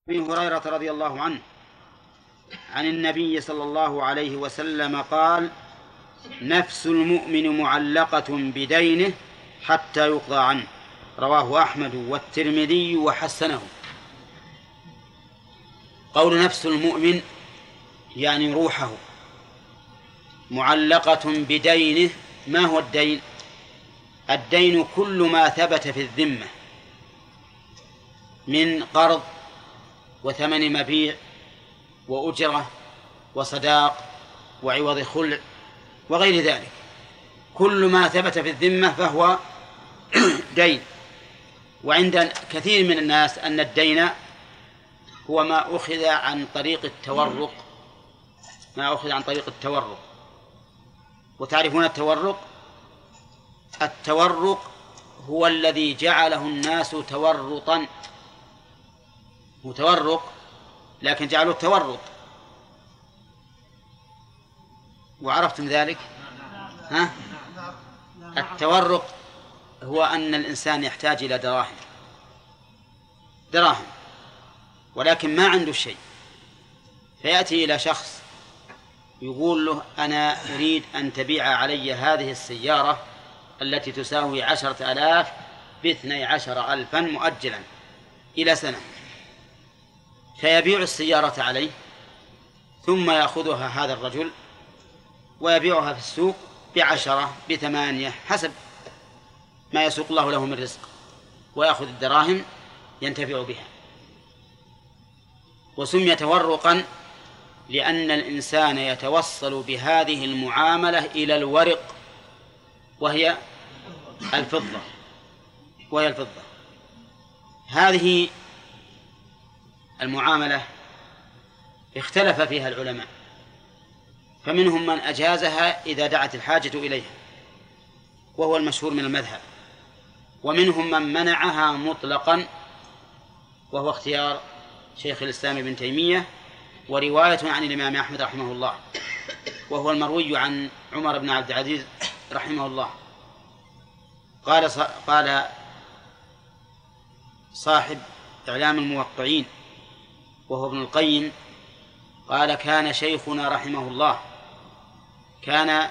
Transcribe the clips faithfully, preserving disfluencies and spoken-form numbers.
أبي هريرة رضي الله عنه عن النبي صلى الله عليه وسلم قال: نفس المؤمن معلقة بدينه حتى يقضى عنه. رواه أحمد والترمذي وحسنه. قول نفس المؤمن يعني روحه معلقة بدينه. ما هو الدين؟ الدين كل ما ثبت في الذمة من قرض وثمن مبيع وأجرة وصداق وعوض خلع وغير ذلك. كل ما ثبت في الذمة فهو دين. وعند كثير من الناس أن الدين هو ما أخذ عن طريق التورق ما أخذ عن طريق التورق وتعرفون التورق؟ التورق هو الذي جعله الناس تورطا، متورق لكن جعلوا التورط. وعرفتم ذلك؟ ها؟ التورق هو أن الإنسان يحتاج إلى دراهم دراهم ولكن ما عنده شيء، فيأتي إلى شخص يقول له: أنا أريد أن تبيع علي هذه السيارة التي تساوي عشرة آلاف باثني عشر ألفا مؤجلا إلى سنة. فيبيع السيارة عليه، ثم يأخذها هذا الرجل ويبيعها في السوق بعشرة بثمانية حسب ما يسوق الله له من رزق، ويأخذ الدراهم ينتفع بها. وسمي تورقا لأن الإنسان يتوصل بهذه المعاملة إلى الورق وهي الفضة وهي الفضة هذه المعاملة اختلف فيها العلماء، فمنهم من أجازها إذا دعت الحاجة إليها وهو المشهور من المذهب، ومنهم من منعها مطلقا وهو اختيار شيخ الإسلام ابن تيمية ورواية عن الإمام أحمد رحمه الله، وهو المروي عن عمر بن عبد العزيز رحمه الله. قال قال صاحب إعلام الموقعين وهو ابن القيم، قال: كان شيخنا رحمه الله كان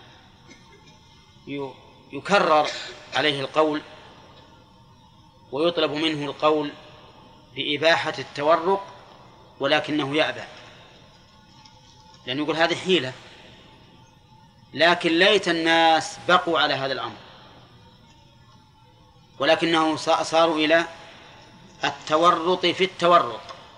يكرر عليه القول ويطلب منه القول بإباحة التورق ولكنه يأبى، لأنه يقول هذه حيلة. لكن ليت الناس بقوا على هذا الأمر، ولكنه صاروا إلى التورط في التورط.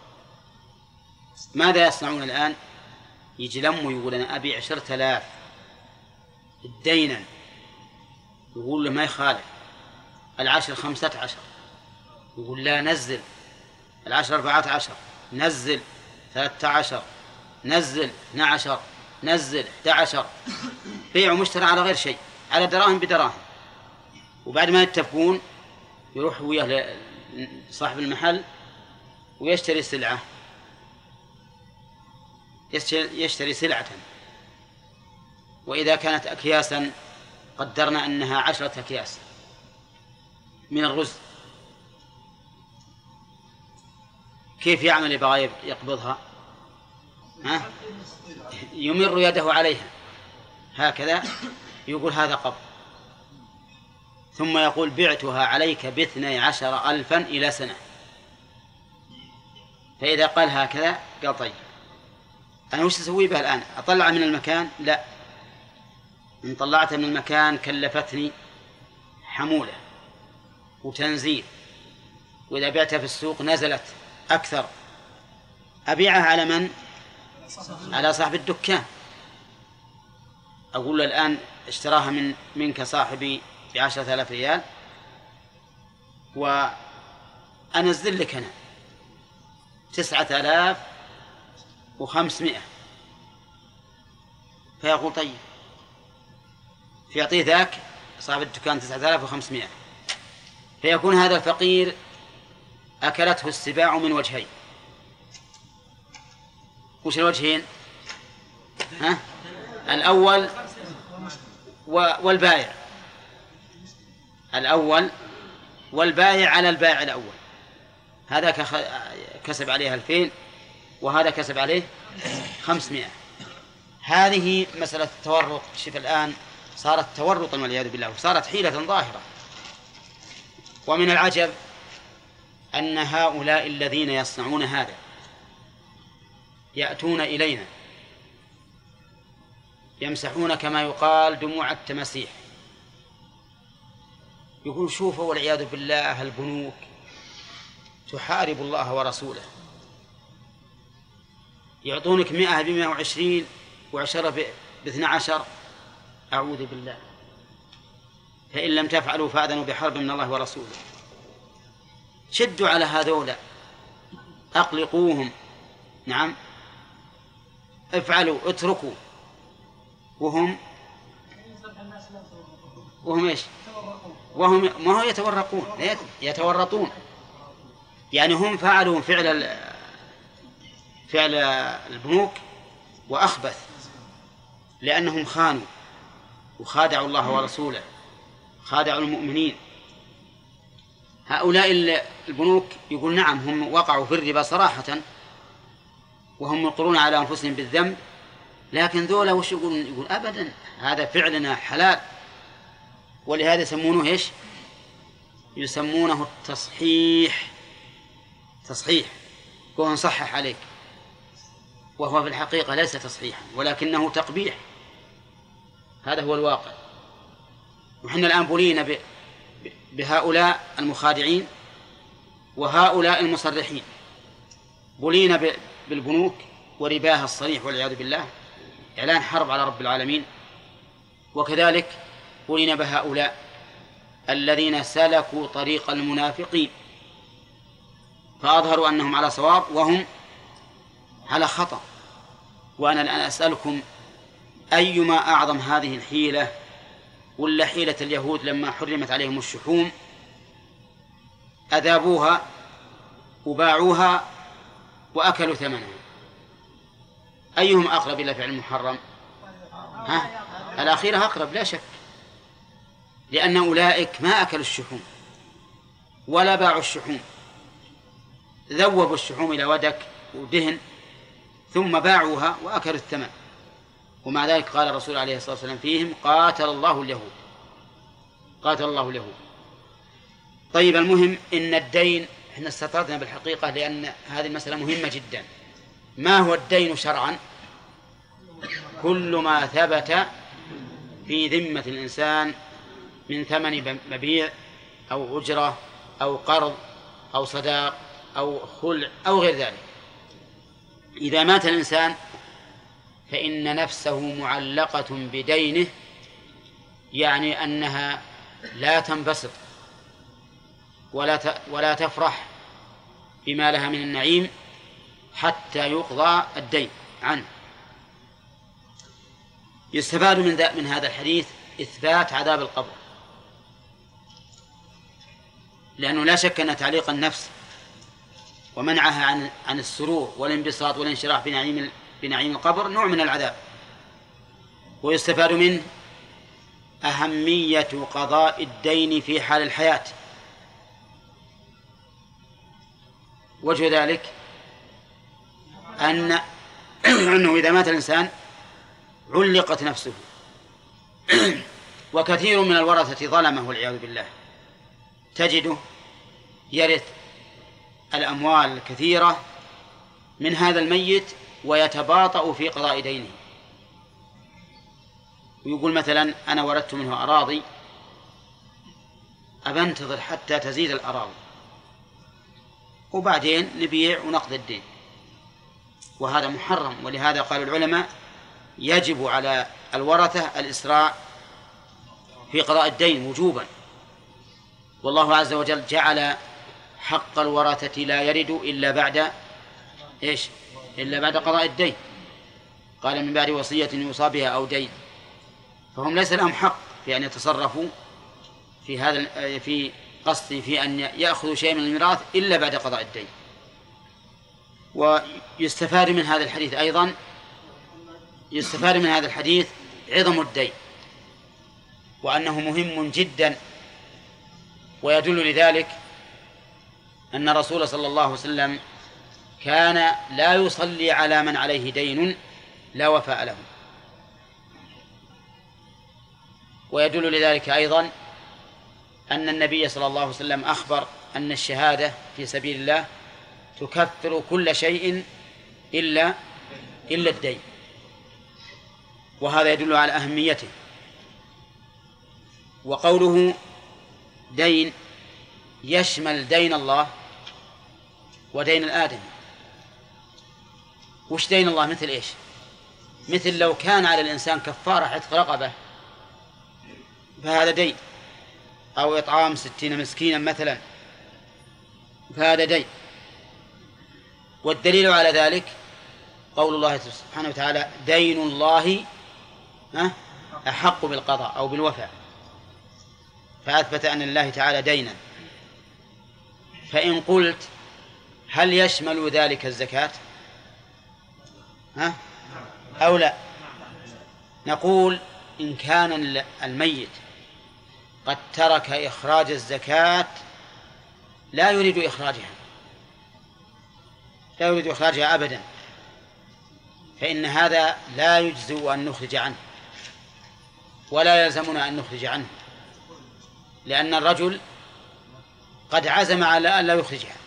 ماذا يصنعون الآن؟ يجي لم ويقول: أنا أبي عشرة آلاف دينا، يقول له ما يخالف، العشر خمسة عشر، يقول لا نزل، العشر أربعة عشر، نزل ثلاثة عشر، نزل اثنى عشر، نزل احدى عشر، بيع ومشترى على غير شيء، على دراهم بدراهم. وبعد ما يتفقون يروح وياه صاحب المحل ويشتري سلعة يشتري سلعة وإذا كانت أكياسا قدرنا أنها عشرة أكياس من الرز، كيف يعمل يبغى يقبضها؟ ها؟ يمر يده عليها هكذا، يقول هذا قبض، ثم يقول: بعتها عليك باثني عشر ألفا إلى سنة. فإذا قال هكذا قال: طيب أنا وش أسوي بها الآن؟ أطلع من المكان؟ لا، إن طلعت من المكان كلفتني حمولة وتنزيل، وإذا بعتها في السوق نزلت أكثر. أبيعها على من؟ على صاحب الدكان. أقول له الآن اشتراها من منك صاحبي بعشرة آلاف ريال وأنزل لك أنا تسعة آلاف وخمسمائة. فيقول: طيب، فيعطيه ذاك صاحب الدكان تسعة آلاف وخمسمائة، فيكون هذا الفقير أكلته السباع من وجهين. وش الوجهين؟ ها؟ الأول والبائع الأول والبائع على البائع الأول، هذا كسب عليها ألفين وهذا كسب عليه خمسمائة. هذه مسألة التورط. شوف الآن صارت تورطا والعياذ بالله، وصارت حيلة ظاهرة. ومن العجب أن هؤلاء الذين يصنعون هذا يأتون إلينا يمسحون كما يقال دموع التماسيح، يقول شوفوا والعياذ بالله البنوك تحارب الله ورسوله، يعطونك مئة بمئة وعشرين وعشرة باثنى عشر، أعوذ بالله، فإن لم تفعلوا فأذنوا بحرب من الله ورسوله. شدوا على هذولا، أقلقوهم، نعم، افعلوا، اتركوا، وهم وهم ايش؟ وهم ما هو يتورقون، يتورطون، يعني هم فعلوا فعل فعل البنوك وأخبث، لأنهم خانوا وخادعوا الله ورسوله، خادعوا المؤمنين. هؤلاء البنوك يقول نعم هم وقعوا في الربا صراحة وهم يقرون على أنفسهم بالذنب، لكن ذولا وش يقولون؟ يقول أبدا هذا فعلنا حلال. ولهذا يسمونه إيش؟ يسمونه التصحيح. تصحيح، يقول نصحح عليك، وهو في الحقيقة ليس تصحيحا ولكنه تقبيح. هذا هو الواقع. وحنا الآن بلينا بهؤلاء المخادعين وهؤلاء المصرحين، بلينا بالبنوك ورباها الصريح والعياذ بالله، إعلان حرب على رب العالمين. وكذلك بلينا بهؤلاء الذين سلكوا طريق المنافقين فأظهروا أنهم على صواب وهم على خطأ. وأنا الآن أسألكم أيما أعظم هذه الحيلة ولا حيلة اليهود لما حرمت عليهم الشحوم أذابوها وباعوها وأكلوا ثمنها؟ أيهم أقرب إلى فعل المحرم؟ ها؟ الأخيرة أقرب لا شك، لأن أولئك ما أكلوا الشحوم ولا باعوا الشحوم، ذوبوا الشحوم إلى ودك ودهن ثم باعوها وأكلوا الثمن. ومع ذلك قال الرسول عليه الصلاة والسلام فيهم قاتل الله اليهود، قاتل الله اليهود. طيب، المهم إن الدين احنا استطردنا بالحقيقة لأن هذه المسألة مهمة جدا. ما هو الدين شرعا؟ كل ما ثبت في ذمة الإنسان من ثمن مبيع أو أجرة أو قرض أو صداق أو خلع أو غير ذلك. إذا مات الإنسان فإن نفسه معلقة بدينه، يعني أنها لا تنبسط ولا ولا تفرح بما لها من النعيم حتى يقضى الدين عنه. يستفاد من من هذا الحديث إثبات عذاب القبر، لأنه لا شك أن تعليق النفس ومنعها عن عن السرور والانبساط والانشراح بنعيم بنعيم القبر نوع من العذاب. ويستفاد منه أهمية قضاء الدين في حال الحياة. وجه ذلك أن أنه إذا مات الإنسان علقت نفسه. وكثير من الورثة ظلمه والعياذ بالله، تجده يرث الأموال الكثيرة من هذا الميت ويتباطأ في قضاء دينه، ويقول مثلا أنا وردت منه أراضي أبنتظر حتى تزيد الأراضي وبعدين نبيع ونقضي الدين، وهذا محرم. ولهذا قال العلماء يجب على الورثة الإسراع في قضاء الدين وجوبا. والله عز وجل جعل حق الورثة لا يرد إلا بعد إيش؟ إلا بعد قضاء الدين. قال من بعد وصية يوصى بها أو دين، فهم ليس لهم حق في أن يتصرفوا في هذا في قصد في أن يأخذوا شيء من الميراث إلا بعد قضاء الدين. ويستفاد من هذا الحديث أيضا يستفاد من هذا الحديث عظم الدين وأنه مهم جدا. ويدل لذلك أن رسول صلى الله عليه وسلم كان لا يصلي على من عليه دين لا وفاء له. ويدل لذلك أيضا أن النبي صلى الله عليه وسلم أخبر أن الشهادة في سبيل الله تكفر كل شيء إلا إلا الدين، وهذا يدل على أهميته. وقوله دين يشمل دين الله ودين الآدمي. وش دين الله؟ مثل إيش؟ مثل لو كان على الإنسان كفارة عتق رقبة فهذا دين، أو إطعام ستين مسكينا مثلا فهذا دين. والدليل على ذلك قول الله سبحانه وتعالى دين الله أحق بالقضاء أو بالوفاء، فأثبت أن الله تعالى دينا. فإن قلت هل يشمل ذلك الزكاة ها أو لا؟ نقول إن كان الميت قد ترك إخراج الزكاة لا يريد إخراجها لا يريد إخراجها أبدا، فإن هذا لا يجزئ أن نخرج عنه ولا يلزمنا أن نخرج عنه، لأن الرجل قد عزم على أن لا يخرجها.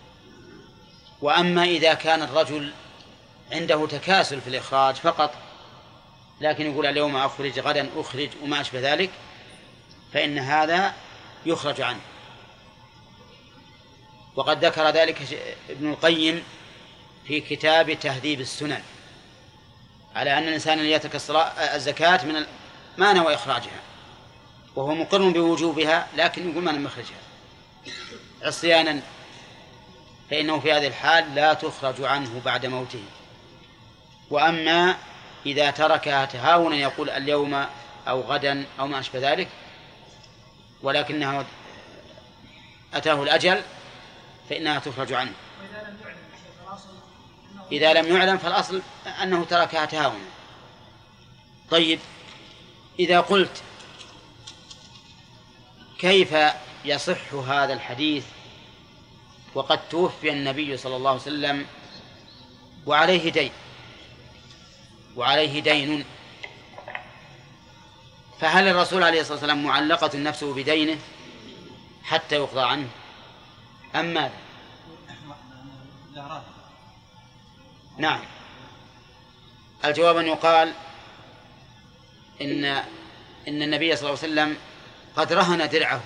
وأما إذا كان الرجل عنده تكاسل في الإخراج فقط، لكن يقول اليوم أخرج غدا أخرج وما أشبه ذلك، فإن هذا يخرج عنه. وقد ذكر ذلك ابن القيم في كتاب تهذيب السنن على أن الإنسان اللي يترك الزكاة من ما نوى إخراجها وهو مقر بوجوبها، لكن يقول ما نخرجها عصيانا، فإنه في هذه الحال لا تخرج عنه بعد موته. وأما إذا تركها تهاونا يقول اليوم أو غدا أو ما أشبه ذلك ولكنه أتاه الأجل فإنها تخرج عنه. إذا لم يعلم فالأصل أنه تركها تهاونا. طيب، إذا قلت كيف يصح هذا الحديث وقد توفي النبي صلى الله عليه وسلم وعليه دين وعليه دين فهل الرسول عليه الصلاة والسلام معلقة نفسه بدينه حتى يقضى عنه أم ماذا؟ نعم، الجواب أن يقال إن إن النبي صلى الله عليه وسلم قد رهن درعه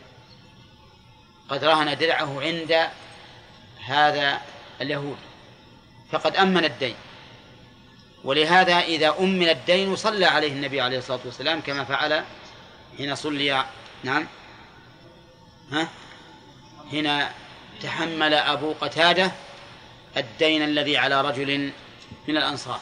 قد رهن درعه عند هذا اليهود فقد أمن الدين، ولهذا إذا أمن الدين صلى عليه النبي عليه الصلاة والسلام كما فعل حين صلي نعم ها هنا تحمل أبو قتادة الدين الذي على رجل من الأنصار.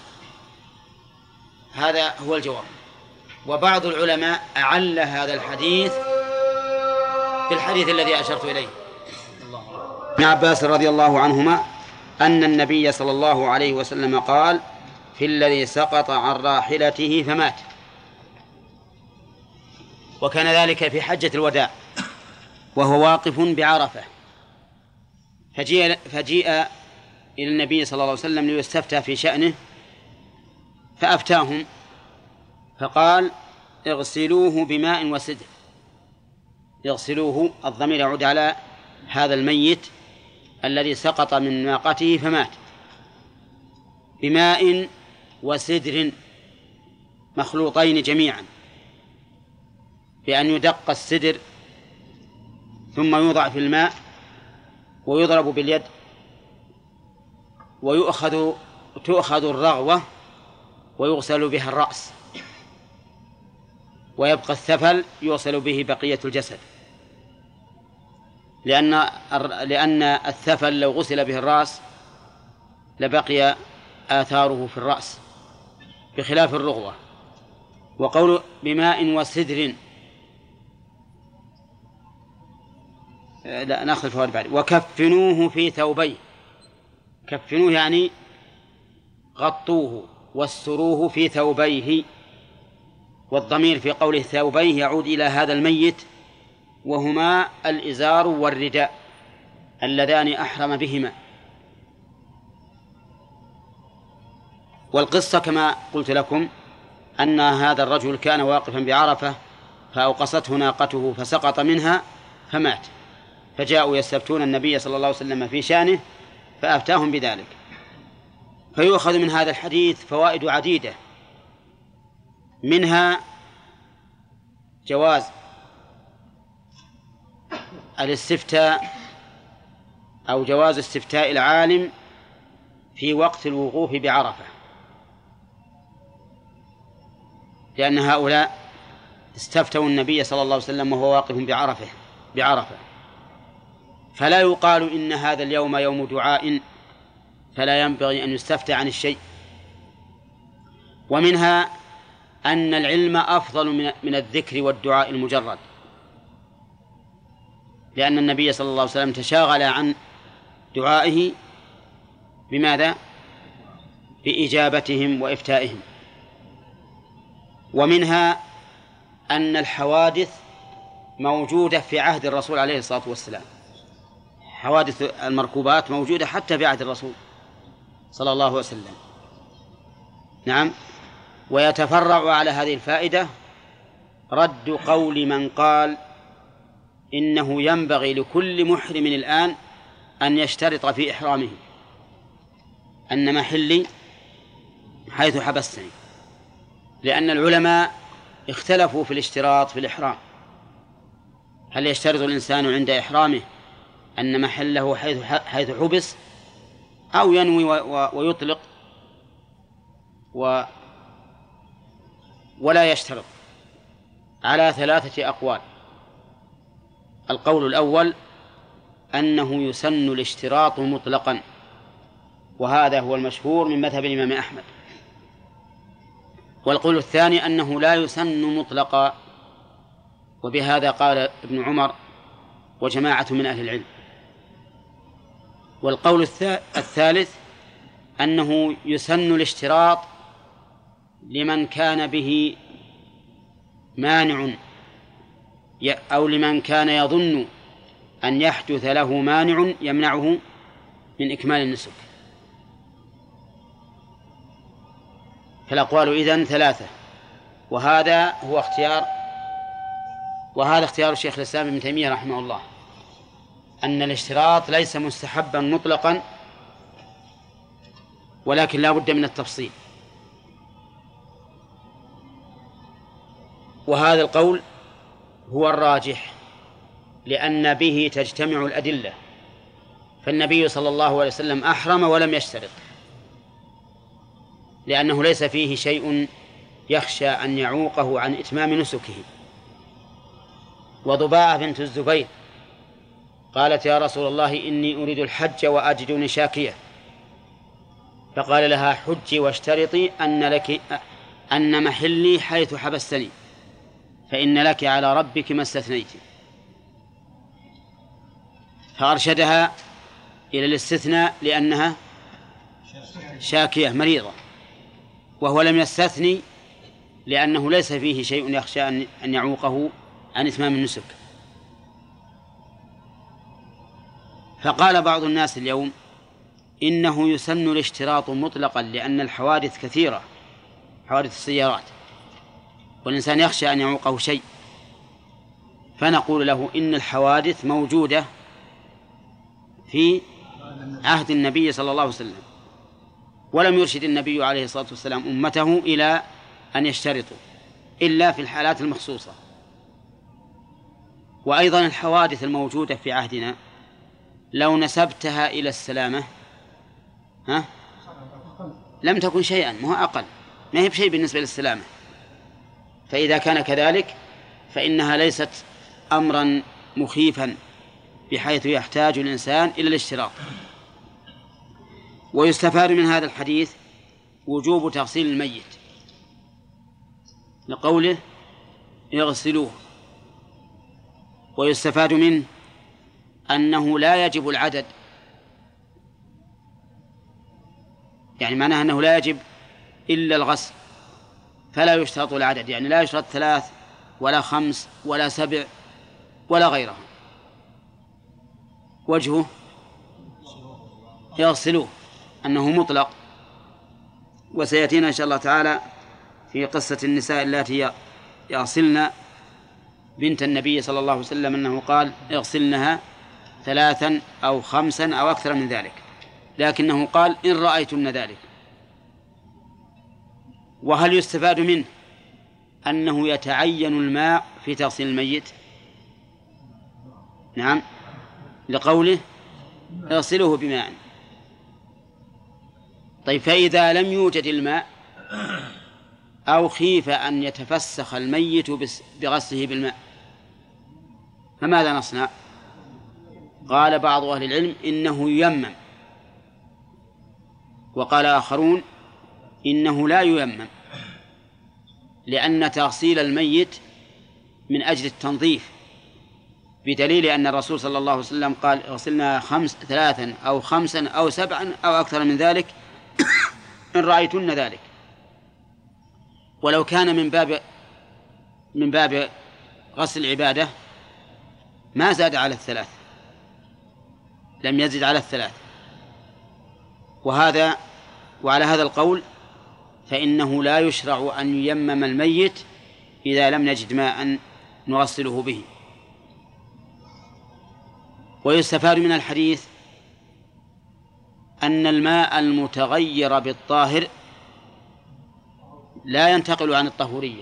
هذا هو الجواب. وبعض العلماء أعل هذا الحديث بالحديث الذي أشرت إليه. ابن عباس رضي الله عنهما أن النبي صلى الله عليه وسلم قال في الذي سقط عن راحلته فمات، وكان ذلك في حجة الوداع وهو واقف بعرفة، فجيء, فجيء إلى النبي صلى الله عليه وسلم ليستفتى في شأنه فأفتاهم فقال اغسلوه بماء وسدر. يغسلوه الضمير يعود على هذا الميت الذي سقط من ناقته فمات، بماء وسدر مخلوطين جميعا، بأن يدق السدر ثم يوضع في الماء ويضرب باليد ويؤخذ تؤخذ الرغوة ويغسل بها الرأس، ويبقى الثفل يغسل به بقية الجسد، لأن لأن الثفل لو غسل به الرأس لبقي آثاره في الرأس بخلاف الرغوة. وقول بماء وسدر لا نأخذ الفوائد بعد. وكفنوه في ثوبيه، كفنوه يعني غطوه واستروه في ثوبيه، والضمير في قوله ثوبيه يعود إلى هذا الميت وهما الإزار والرداء اللذان أحرم بهما، والقصة كما قلت لكم أن هذا الرجل كان واقفا بعرفة فأوقصته ناقته فسقط منها فمات، فجاءوا يستفتون النبي صلى الله عليه وسلم في شأنه فأفتاهم بذلك. فيؤخذ من هذا الحديث فوائد عديدة، منها جواز الاستفتاء أو جواز استفتاء العالم في وقت الوقوف بعرفة، لأن هؤلاء استفتوا النبي صلى الله عليه وسلم وهو واقف بعرفة بعرفة فلا يقال إن هذا اليوم يوم دعاء فلا ينبغي أن يستفتى عن الشيء. ومنها أن العلم أفضل من الذكر والدعاء المجرد، لأن النبي صلى الله عليه وسلم تشاغل عن دعائه بماذا؟ بإجابتهم وإفتائهم. ومنها أن الحوادث موجودة في عهد الرسول عليه الصلاة والسلام، حوادث المركوبات موجودة حتى في عهد الرسول صلى الله عليه وسلم. نعم. ويتفرع على هذه الفائدة رد قول من قال إنه ينبغي لكل محرم الآن أن يشترط في إحرامه أن محلي حيث حبستني، لأن العلماء اختلفوا في الاشتراط في الإحرام، هل يشترط الإنسان عند إحرامه أن محله حيث حيث حبس أو ينوي ويطلق و ولا يشترط؟ على ثلاثة أقوال. القول الأول أنه يسن الاشتراط مطلقا، وهذا هو المشهور من مذهب الإمام أحمد. والقول الثاني أنه لا يسن مطلقا، وبهذا قال ابن عمر وجماعة من أهل العلم. والقول الثالث أنه يسن الاشتراط لمن كان به مانع أو لمن كان يظن أن يحدث له مانع يمنعه من إكمال النسك. فالأقوال إذن ثلاثة، وهذا هو اختيار وهذا اختيار الشيخ الإسلام ابن تيمية رحمه الله، أن الاشتراط ليس مستحبا مطلقا، ولكن لا بد من التفصيل. وهذا القول هو الراجح، لأن به تجتمع الأدلة. فالنبي صلى الله عليه وسلم أحرم ولم يشترط، لأنه ليس فيه شيء يخشى أن يعوقه عن إتمام نسكه. وضباعة بنت الزبير قالت يا رسول الله إني أريد الحج وأجدني شاكية، فقال لها حجي واشترطي أن لك أن محلي حيث حبستني، فإن لك على ربك ما استثنيت. فأرشدها إلى الاستثناء لأنها شاكية مريضة، وهو لم يستثني لأنه ليس فيه شيء يخشى أن يعوقه عن إتمام النسك. فقال بعض الناس اليوم إنه يسن الاشتراط مطلقا لأن الحوادث كثيرة، حوادث السيارات، والإنسان يخشى أن يعوقه شيء. فنقول له إن الحوادث موجودة في عهد النبي صلى الله عليه وسلم، ولم يرشد النبي عليه الصلاة والسلام أمته إلى أن يشترطوا إلا في الحالات المخصوصة. وأيضا الحوادث الموجودة في عهدنا لو نسبتها إلى السلامة ها لم تكن شيئا، ما هو أقل، ما هي بشيء بالنسبة للسلامة. فإذا كان كذلك فإنها ليست أمرا مخيفا بحيث يحتاج الإنسان إلى الاشتراط. ويستفاد من هذا الحديث وجوب تغسيل الميت لقوله يغسلوه. ويستفاد منه أنه لا يجب العدد، يعني معناه أنه لا يجب إلا الغسل، فلا يشترط العدد، يعني لا يشترط ثلاث ولا خمس ولا سبع ولا غيرها. وجهه يغسلوه أنه مطلق. وسيأتينا إن شاء الله تعالى في قصة النساء اللاتي يغسلن بنت النبي صلى الله عليه وسلم أنه قال اغسلنها ثلاثا أو خمسا أو أكثر من ذلك، لكنه قال إن رأيتن ذلك. وهل يستفاد منه أنه يتعين الماء في تغسيل الميت؟ نعم، لقوله اغسله بماء. طيب فإذا لم يوجد الماء أو خيف أن يتفسخ الميت بغسله بالماء فماذا نصنع؟ قال بعض أهل العلم إنه ييمم، وقال آخرون إنه لا ييمم، لأن تغسيل الميت من أجل التنظيف، بدليل أن الرسول صلى الله عليه وسلم قال اغسلنا خمس ثلاثا أو خمسا أو سبعا أو أكثر من ذلك إن رأيتن ذلك. ولو كان من باب من باب غسل العبادة ما زاد على الثلاث، لم يزد على الثلاث. وهذا وعلى هذا القول فإنه لا يشرع أن ييمم الميت إذا لم نجد ماء نغسله به. ويستفاد من الحديث أن الماء المتغير بالطاهر لا ينتقل عن الطهورية.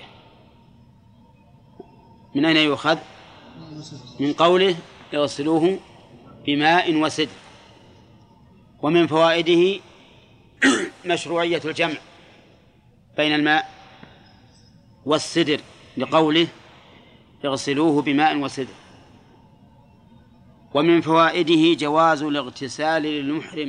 من أين يؤخذ؟ من قوله يغسلوه بماء وسدر. ومن فوائده مشروعية الجمع بين الماء والسدر لقوله يغسلوه بماء وسدر. ومن فوائده جواز الاغتسال للمحرم.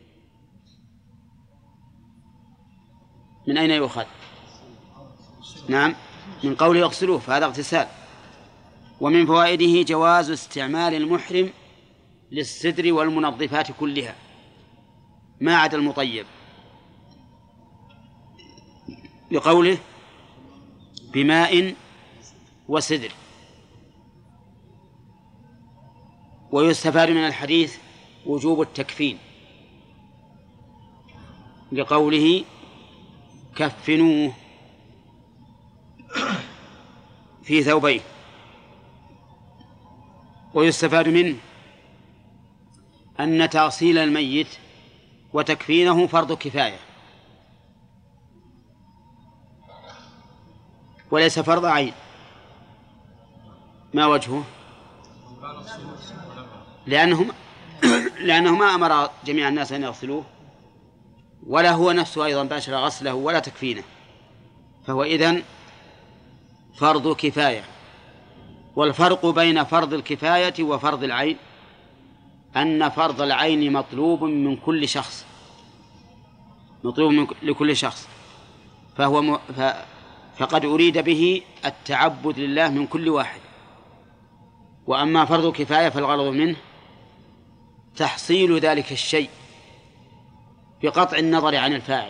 من أين يؤخذ؟ نعم، من قوله يغسلوه، فهذا اغتسال. ومن فوائده جواز استعمال المحرم للسدر والمنظفات كلها ما عدا المطيب لقوله بماء وسدر. ويستفاد من الحديث وجوب التكفين لقوله كفنوه في ثوبيه. ويستفاد منه أن تغسيل الميت وتكفينه فرض كفاية وليس فرض عين. ما وجهه؟ لأنهم لأنه ما أمر جميع الناس أن يغسلوه، ولا هو نفسه أيضا باشر غسله ولا تكفينه، فهو إذن فرض كفاية. والفرق بين فرض الكفاية وفرض العين أن فرض العين مطلوب من كل شخص، مطلوب من لكل شخص، فهو م... ف... فقد أريد به التعبد لله من كل واحد. وأما فرض كفاية فالغرض منه تحصيل ذلك الشيء بقطع النظر عن الفاعل.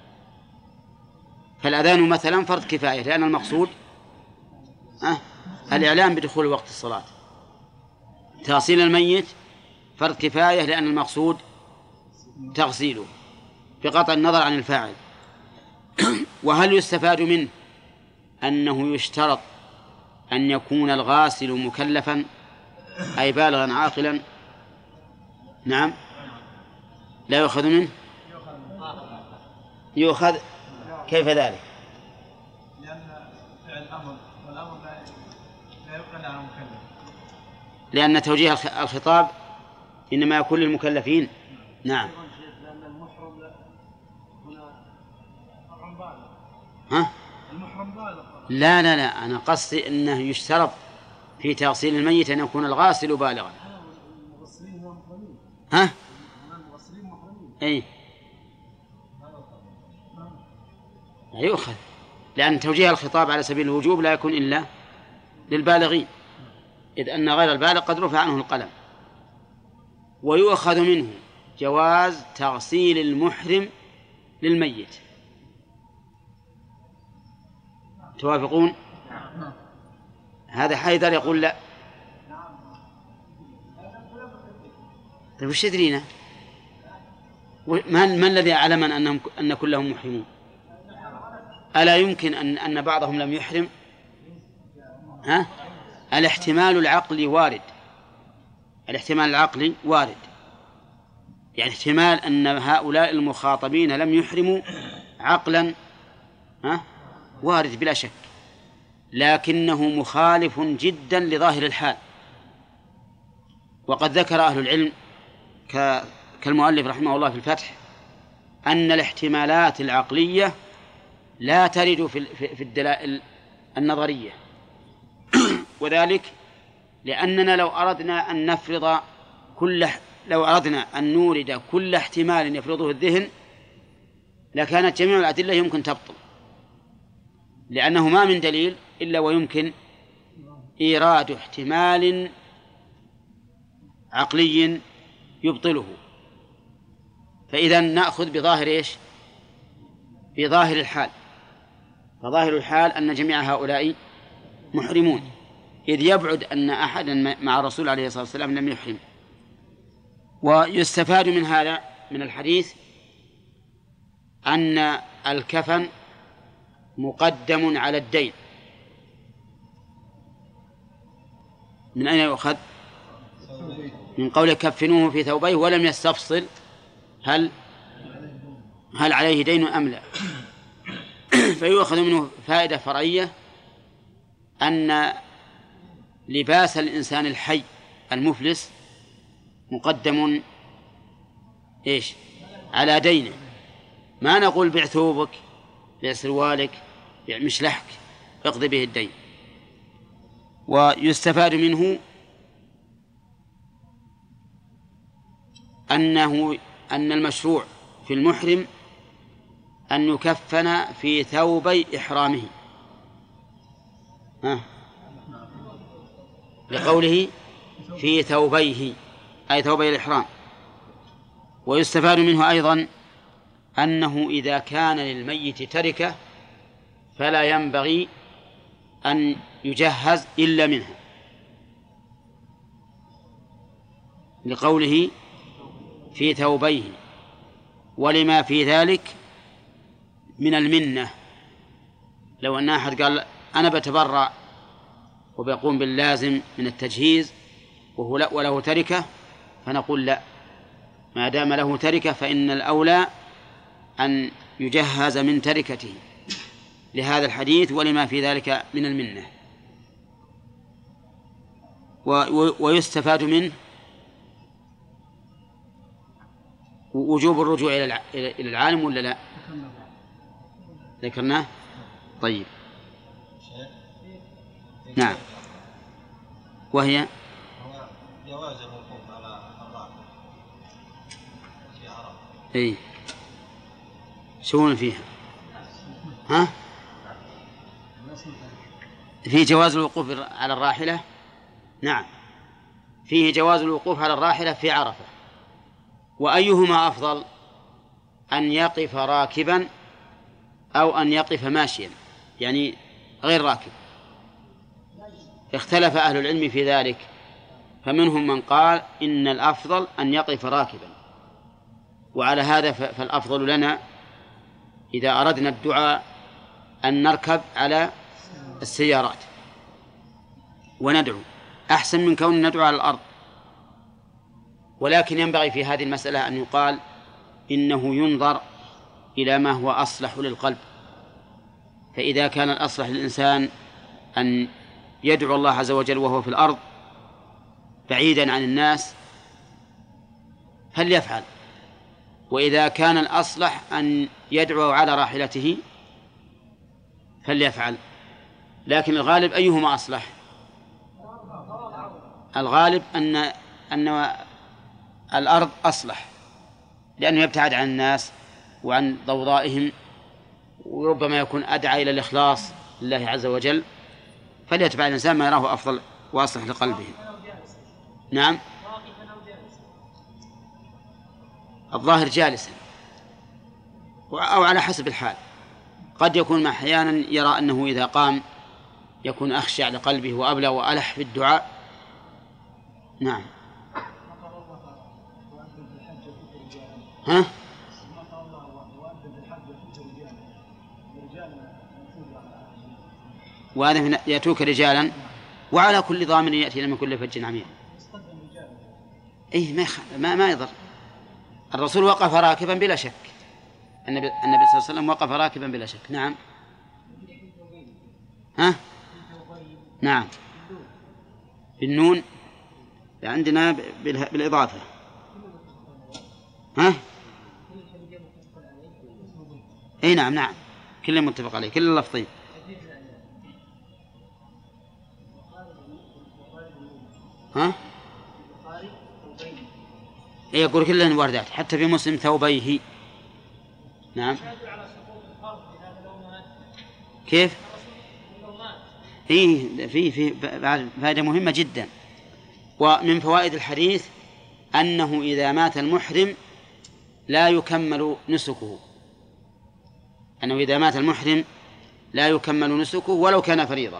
فالأذان مثلا فرض كفاية لأن المقصود أه الإعلام بدخول وقت الصلاة. تغسيل الميت فرض كفاية لأن المقصود تغسيله بقطع النظر عن الفاعل. وهل يستفاد منه أنه يشترط أن يكون الغاسل مكلفا أي بالغا عاقلا؟ نعم، لا يؤخذ منه. يؤخذ كيف ذلك؟ لأن فعل الأمر والأمر لا يقل على المكلف، لأن توجيه الخطاب إنما يكون للمكلفين. نعم. لأن المحرم هنا محرم بالغ. ها؟ المحرم بالغ. لا لا لا، أنا قصدي أنه يشترط في تغسيل الميت أن يكون الغاسل بالغا. المغسلين هم محرمين. ها؟ المغسلين محرمين. أي. لا يؤخذ، لأن توجيه الخطاب على سبيل الوجوب لا يكون إلا للبالغين، إذ أن غير البالغ قد رفع عنه القلم. ويؤخذ منه جواز تغسيل المحرم للميت. توافقون؟ هذا حيدر يقول لا. طيب وش يدرينا؟ من, من الذي علم أنهم أن كلهم محرمون؟ ألا يمكن أن أن بعضهم لم يحرم؟ ها؟ الاحتمال العقلي وارد، الاحتمال العقلي وارد، يعني احتمال أن هؤلاء المخاطبين لم يحرموا عقلا، ها؟ وارد بلا شك، لكنه مخالف جدا لظاهر الحال. وقد ذكر أهل العلم كالمؤلف رحمه الله في الفتح أن الاحتمالات العقلية لا ترد في الدلائل النظرية، وذلك لأننا لو أردنا أن نفرض كل لو أردنا أن نورد كل احتمال يفرضه الذهن لكانت جميع الأدلة يمكن تبطل، لأنه ما من دليل إلا ويمكن إيراد احتمال عقلي يبطله. فإذا نأخذ بظاهر إيش؟ بظاهر الحال، فظاهر الحال أن جميع هؤلاء محرمون، إذ يبعد أن أحدا مع الرسول عليه الصلاة والسلام لم يحرم. ويستفاد من هذا من الحديث أن الكفن مقدم على الدين. من أين يؤخذ؟ من قول كفنوه في ثوبيه ولم يستفصل هل هل عليه دين أم لا. فيؤخذ منه فائدة فرعية أن لباس الإنسان الحي المفلس مقدم إيش؟ على دينه. ما نقول بيع ثوبك، بيع سروالك، بيع مشلحك، اقضي به الدين. ويستفاد منه أنه أن المشروع في المحرم أن يكفن في ثوبي إحرامه، ها؟ لقوله في ثوبيه أي ثوبي الإحرام. ويستفاد منه أيضا أنه إذا كان للميت تركة فلا ينبغي أن يجهز إلا منها، لقوله في ثوبيه، ولما في ذلك من المنة. لو أن أحد قال أنا بتبرع وبيقوم باللازم من التجهيز وهو لا وله تركة، فنقول لا، ما دام له تركة فإن الأولى أن يجهز من تركته لهذا الحديث ولما في ذلك من المنة. ويستفاد منه وجوب الرجوع إلى العالم ولا لا؟ ذكرناه. طيب نعم. وهي جواز الوقوف على الراحل في عرفة. اي شون فيها؟ ها؟ في جواز الوقوف على الراحلة. نعم، فيه جواز الوقوف على الراحلة في عرفة. وأيهما أفضل، أن يقف راكبا أو أن يقف ماشيا يعني غير راكب؟ اختلف أهل العلم في ذلك، فمنهم من قال إن الأفضل أن يقف راكبا. وعلى هذا فالأفضل لنا إذا أردنا الدعاء أن نركب على السيارات وندعو، أحسن من كون ندعو على الأرض. ولكن ينبغي في هذه المسألة أن يقال إنه ينظر إلى ما هو أصلح للقلب، فإذا كان الأصلح للإنسان أن يدعو الله عز وجل وهو في الأرض بعيدا عن الناس فليفعل، وإذا كان الأصلح أن يدعو على راحلته فليفعل. لكن الغالب أيهما أصلح؟ الغالب أن أن الأرض أصلح، لأنه يبتعد عن الناس وعن ضوضائهم، وربما يكون أدعى إلى الإخلاص لله عز وجل، فليتبع الإنسان ما يراه أفضل وأصلح لقلبه. نعم، الظاهر جالسا أو على حسب الحال. قد يكون أحيانا يرى أنه إذا قام يكون أخشع لقلبه وأبلغ وألح في الدعاء. نعم. ها؟ وهذا يأتوك رجالا وعلى كل ضامن يأتي من كل فج عميق. إيه ما ما ما يضر. الرسول وقف راكبا بلا شك. النبي النبي صلى الله عليه وسلم وقف راكبا بلا شك. نعم. ها؟ نعم. بالنون عندنا بالإضافة. ها؟ اي نعم نعم كل متفق عليه كل اللفظين. ها؟ اي يقول كلهن واردات حتى في مسلم ثوبيه. نعم. كيف؟ اي في في فائدة مهمة جدا. ومن فوائد الحديث أنه إذا مات المحرم لا يكمل نسكه. أنه إذا مات المحرم لا يكمل نسكه ولو كان فريضة.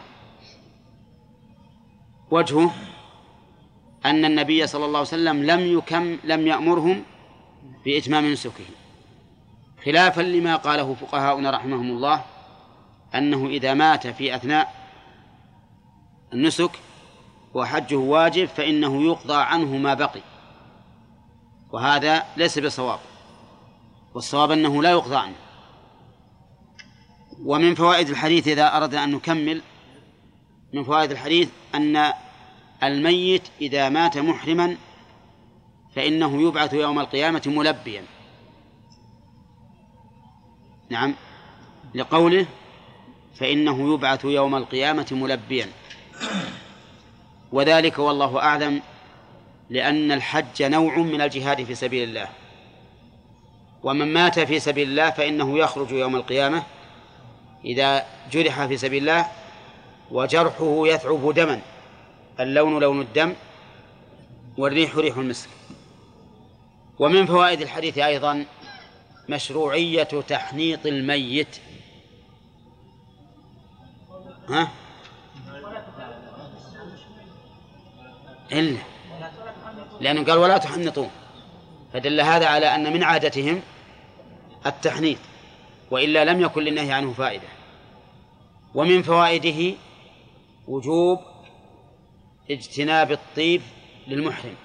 وجهه أن النبي صلى الله عليه وسلم لم يكم لم يأمرهم بإتمام نسكه، خلافا لما قاله فقهاؤنا رحمهم الله أنه إذا مات في أثناء النسك وحجه واجب فإنه يقضى عنه ما بقي، وهذا ليس بصواب، والصواب أنه لا يقضى عنه. ومن فوائد الحديث إذا أردنا أن نكمل من فوائد الحديث أن الميت إذا مات محرما فإنه يبعث يوم القيامة ملبيا. نعم، لقوله فإنه يبعث يوم القيامة ملبيا، وذلك والله أعلم لأن الحج نوع من الجهاد في سبيل الله، ومن مات في سبيل الله فإنه يخرج يوم القيامة إذا جرح في سبيل الله وجرحه يثعب دما، اللون لون الدم والريح ريح المسك. ومن فوائد الحديث أيضا مشروعية تحنيط الميت. ها؟ إلا لأنه قال ولا تحنطون، فدل هذا على أن من عادتهم التحنيط، وإلا لم يكن للنهي عنه فائدة. ومن فوائده وجوب اجتناب الطيب للمحرم،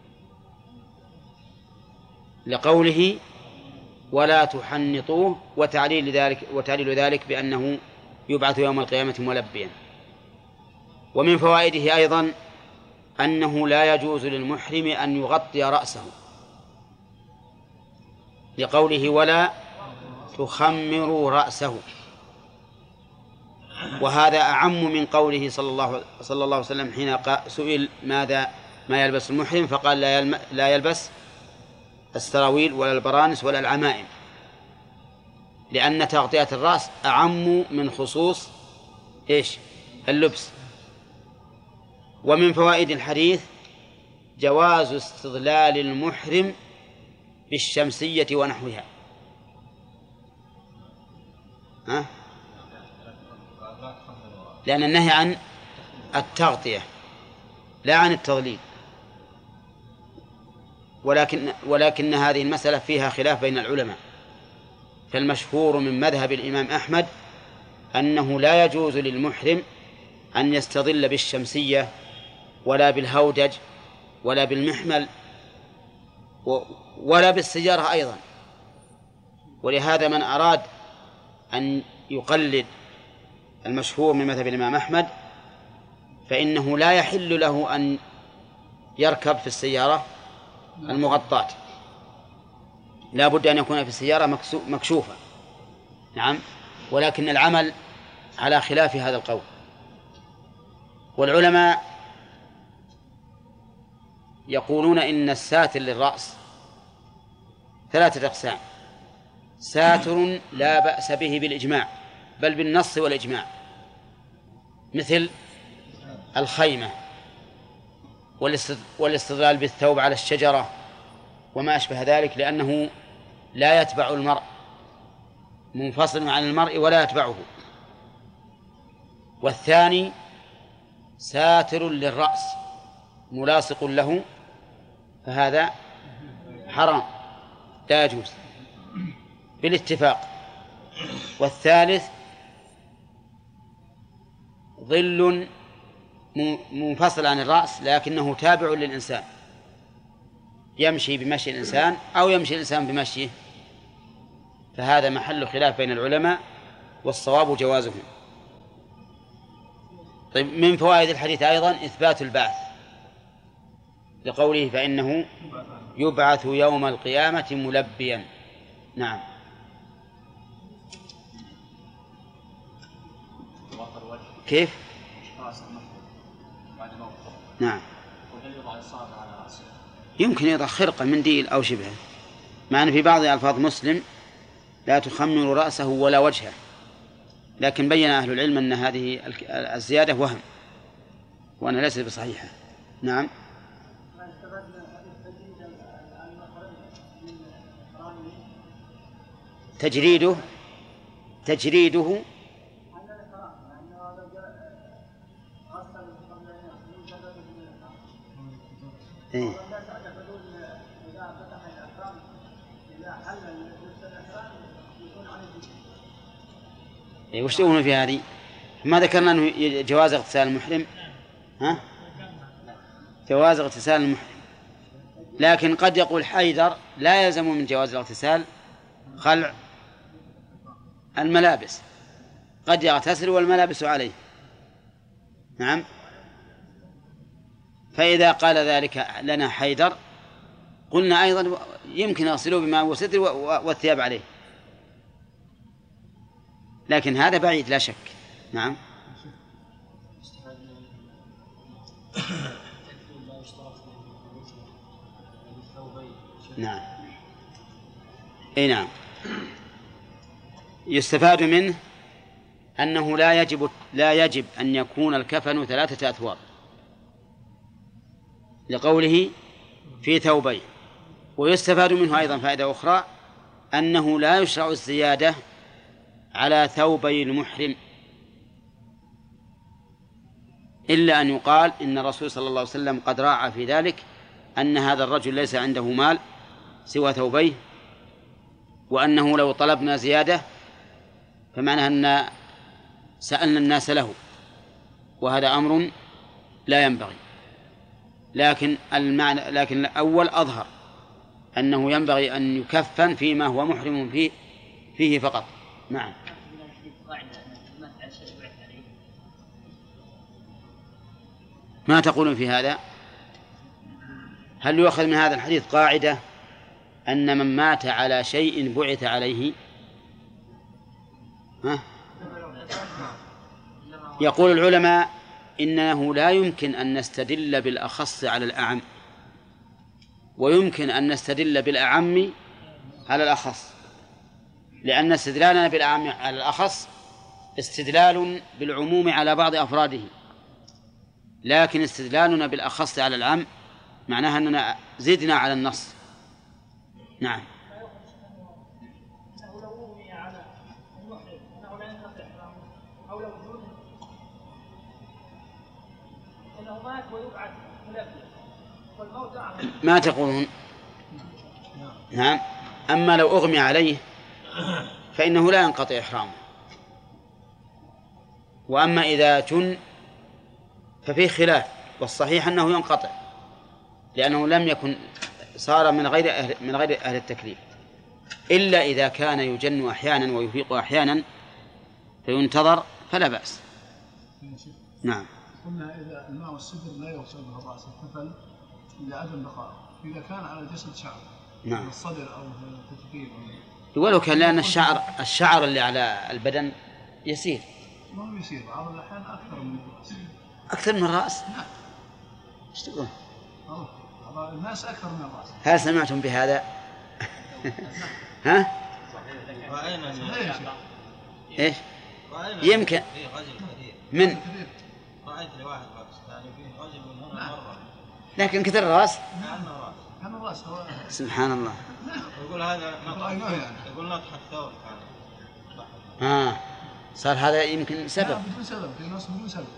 لقوله ولا تحنطوه، وتعليل ذلك وتعليل ذلك بأنه يبعث يوم القيامة ملبيا. ومن فوائده أيضا أنه لا يجوز للمحرم أن يغطي رأسه، لقوله ولا تخمروا رأسه، وهذا أعم من قوله صلى الله صلى الله عليه وسلم حين سئل ماذا ما يلبس المحرم فقال لا يلبس السراويل ولا البرانس ولا العمائم، لأن تغطية الرأس أعم من خصوص إيش اللبس. ومن فوائد الحديث جواز استظلال المحرم بالشمسية ونحوها. ها؟ لأن النهي عن التغطية لا عن التضليل، ولكن ولكن هذه المسألة فيها خلاف بين العلماء، فالمشهور من مذهب الإمام أحمد أنه لا يجوز للمحرم أن يستظل بالشمسية ولا بالهودج ولا بالمحمل ولا بالسجارة أيضا. ولهذا من أراد أن يقلد المشهور من مذهب الإمام أحمد فإنه لا يحل له أن يركب في السيارة المغطاة، لا بد أن يكون في السيارة مكشوفة. نعم، ولكن العمل على خلاف هذا القول. والعلماء يقولون إن الساتر للرأس ثلاثة أقسام: ساتر لا بأس به بالإجماع بل بالنص والإجماع، مثل الخيمة والاستظلال بالثوب على الشجرة وما أشبه ذلك، لأنه لا يتبع المرء، منفصل عن المرء ولا يتبعه. والثاني ساتر للرأس ملاصق له، فهذا حرام لا يجوز بالاتفاق. والثالث ظل منفصل عن الرأس لكنه تابع للإنسان، يمشي بمشي الإنسان أو يمشي الإنسان بمشيه، فهذا محل خلاف بين العلماء، والصواب جوازه. طيب، من فوائد الحديث أيضا إثبات البعث لقوله فإنه يبعث يوم القيامة ملبيا. نعم. كيف؟ نعم. يمكن يضع خرقة منديل أو شبهه، مع أن في بعض ألفاظ مسلم لا تخمر رأسه ولا وجهه، لكن بين أهل العلم أن هذه الزيادة وهم وأنا ليست بصحيحة. نعم. تجريده تجريده إيه؟ إيه وش تقولون في هذه؟ ما ذكرنا أنه جواز اغتسال المحرم؟ ها؟ جواز اغتسال المحرم، لكن قد يقول حيدر لا يلزم من جواز الاغتسال خلع الملابس، قد يغتسل والملابس عليه. نعم. فإذا قال ذلك لنا حيدر قلنا أيضا يمكن يغسلوا بماء وستر والثياب عليه، لكن هذا بعيد لا شك. نعم. نعم. اي نعم. يستفاد منه أنه لا يجب لا يجب أن يكون الكفن ثلاثة أثواب، لقوله في ثوبين. ويستفاد منه أيضا فائدة أخرى، أنه لا يشرع الزيادة على ثوبي المحرم، إلا أن يقال إن الرسول صلى الله عليه وسلم قد راعى في ذلك أن هذا الرجل ليس عنده مال سوى ثوبيه، وأنه لو طلبنا زيادة فمعنى أن سألنا الناس له، وهذا أمر لا ينبغي. لكن المعنى لكن الأول أظهر أنه ينبغي أن يكفن فيما هو محرم فيه فيه فقط. نعم. ما تقولون في هذا؟ هل يؤخذ من هذا الحديث قاعدة أن من مات على شيء بعث عليه؟ ها؟ يقول العلماء إنه لا يمكن أن نستدل بالأخص على الأعم، ويمكن أن نستدل بالأعم على الأخص، لأن استدلالنا بالأعم على الأخص استدلال بالعموم على بعض أفراده، لكن استدلالنا بالأخص على العام معناها أننا زدنا على النص. نعم. ما تقولون؟ نعم. أما لو أغمي عليه فإنه لا ينقطع إحرامه، وأما إذا جن ففيه خلاف، والصحيح أنه ينقطع، لأنه لم يكن صار من غير أهل من غير أهل التكليف، إلا إذا كان يجن أحيانا ويفيق أحيانا فينتظر فلا بأس. نعم. قلنا إذا الماء والسدر لا يغسل به الرأس الكفل لعدم بقائه، إذا كان على الجسد شعر، نعم، الصدر أو التثقيل، ولو كان لأن الشعر الشعر اللي على البدن يسير، ما هو يسير بعض الأحيان أكثر من الرأس. أكثر من الرأس؟ نعم. إيش تقول؟ أه الناس أكثر من الرأس. هل سمعتم بهذا؟ ها؟ إيش؟ يمكن من رأيت لواحد باكستاني فيه رجل من هنا مرة، لكن كثر الرأس؟ كان الرأس هو. سبحان الله. يقول هذا يقول نطح الثور كان. آه صار هذا يمكن سبب. لا بدون سبب، في ناس بدون سبب.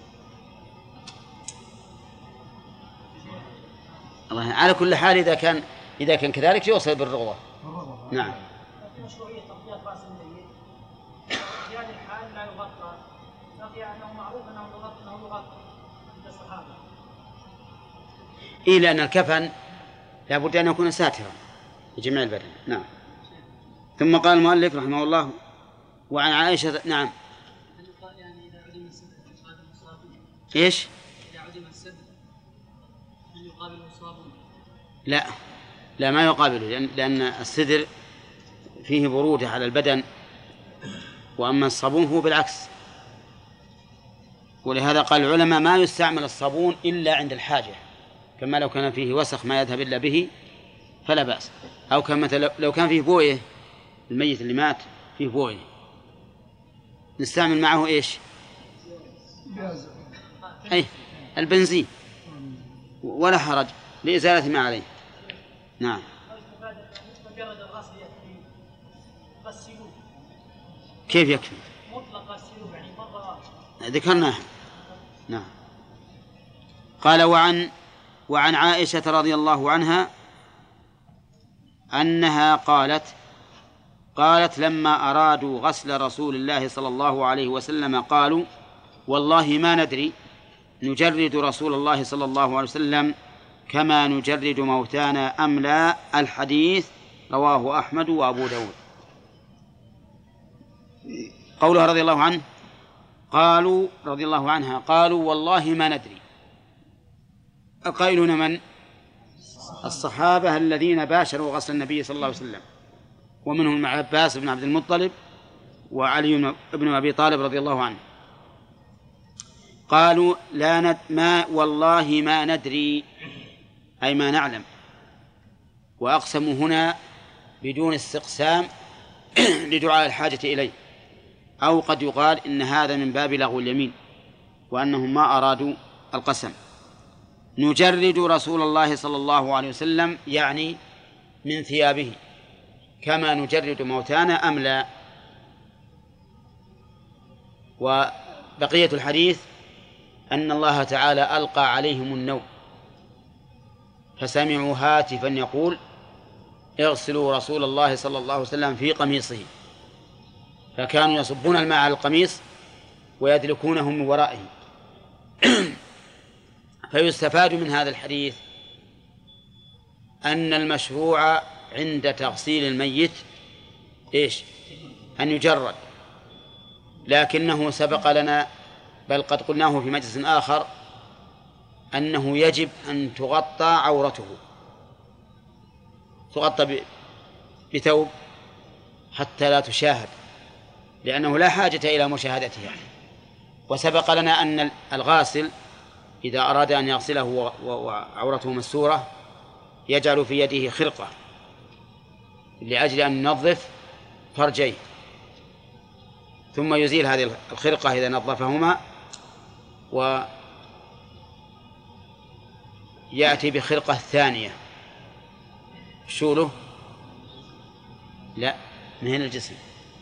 الله على كل حال إذا كان إذا كان كذلك يوصل بالرغبة. نعم. مشروعية تغطية رأس الميت في هذه الحال لا يغطى بقي أنه معروف أنه لغة أنه لغة عند الصحابة. إيه، لأن الكفن لابد أن يكون ساترا لجميع البدن. نعم. ثم قال المؤلف رحمه الله وعن عائشة. نعم. يعني إذا عدم السد يقابل الصابون. إيش؟ إذا عدم السد هل يقابل الصابون؟ لا لا ما يقابله، لأن, لأن السدر فيه برودة على البدن، وأما الصابون هو بالعكس. ولهذا قال العلماء ما يستعمل الصابون إلا عند الحاجة، كما لو كان فيه وسخ ما يذهب إلا به فلا بأس. أو كما لو كان فيه بوية، الميت اللي مات فيه بوية نستعمل معه إيش؟ أي البنزين ولا حرج لإزالة ما عليه. نعم. مجرد الغسل يكفي؟ غسلوه كيف يكفي؟ مطلق غسلوه يعني مرة ذكرناه. نعم. قال وعن وعن عائشة رضي الله عنها أنها قالت قالت لما أرادوا غسل رسول الله صلى الله عليه وسلم قالوا والله ما ندري نجرد رسول الله صلى الله عليه وسلم كما نجرد موتانا أم لا. الحديث رواه أحمد وأبو داود. قولها رضي الله عنه قالوا رضي الله عنها قالوا والله ما ندري. القائلون من؟ الصحابة الذين باشروا غسل النبي صلى الله عليه وسلم، ومنهم عباس بن عبد المطلب وعلي بن أبي طالب رضي الله عنه. قالوا لا ند ما والله ما ندري أي ما نعلم، وأقسموا هنا بدون استقسام لدعاء الحاجة إليه، أو قد يقال إن هذا من باب لغو اليمين وأنهم ما أرادوا القسم. نجرد رسول الله صلى الله عليه وسلم يعني من ثيابه كما نجرد موتانا أم لا. وبقية الحديث أن الله تعالى ألقى عليهم النوم فسمعوا هاتفا يقول اغسلوا رسول الله صلى الله عليه وسلم في قميصه، فكانوا يصبون الماء على القميص ويدلكونه من ورائه. فيستفاد من هذا الحديث أن المشروع عند تغسيل الميت إيش؟ أن يجرد، لكنه سبق لنا بل قد قلناه في مجلس آخر أنه يجب أن تغطى عورته، تغطى بثوب حتى لا تشاهد، لأنه لا حاجة إلى مشاهدتها. وسبق لنا أن الغاسل إذا أراد أن يغسله وعورته مستورة يجعل في يده خرقة لأجل أن ينظف فرجيه، ثم يزيل هذه الخرقة إذا نظفهما ويأتي بخرقة ثانية. شوله لا من هنا الجسم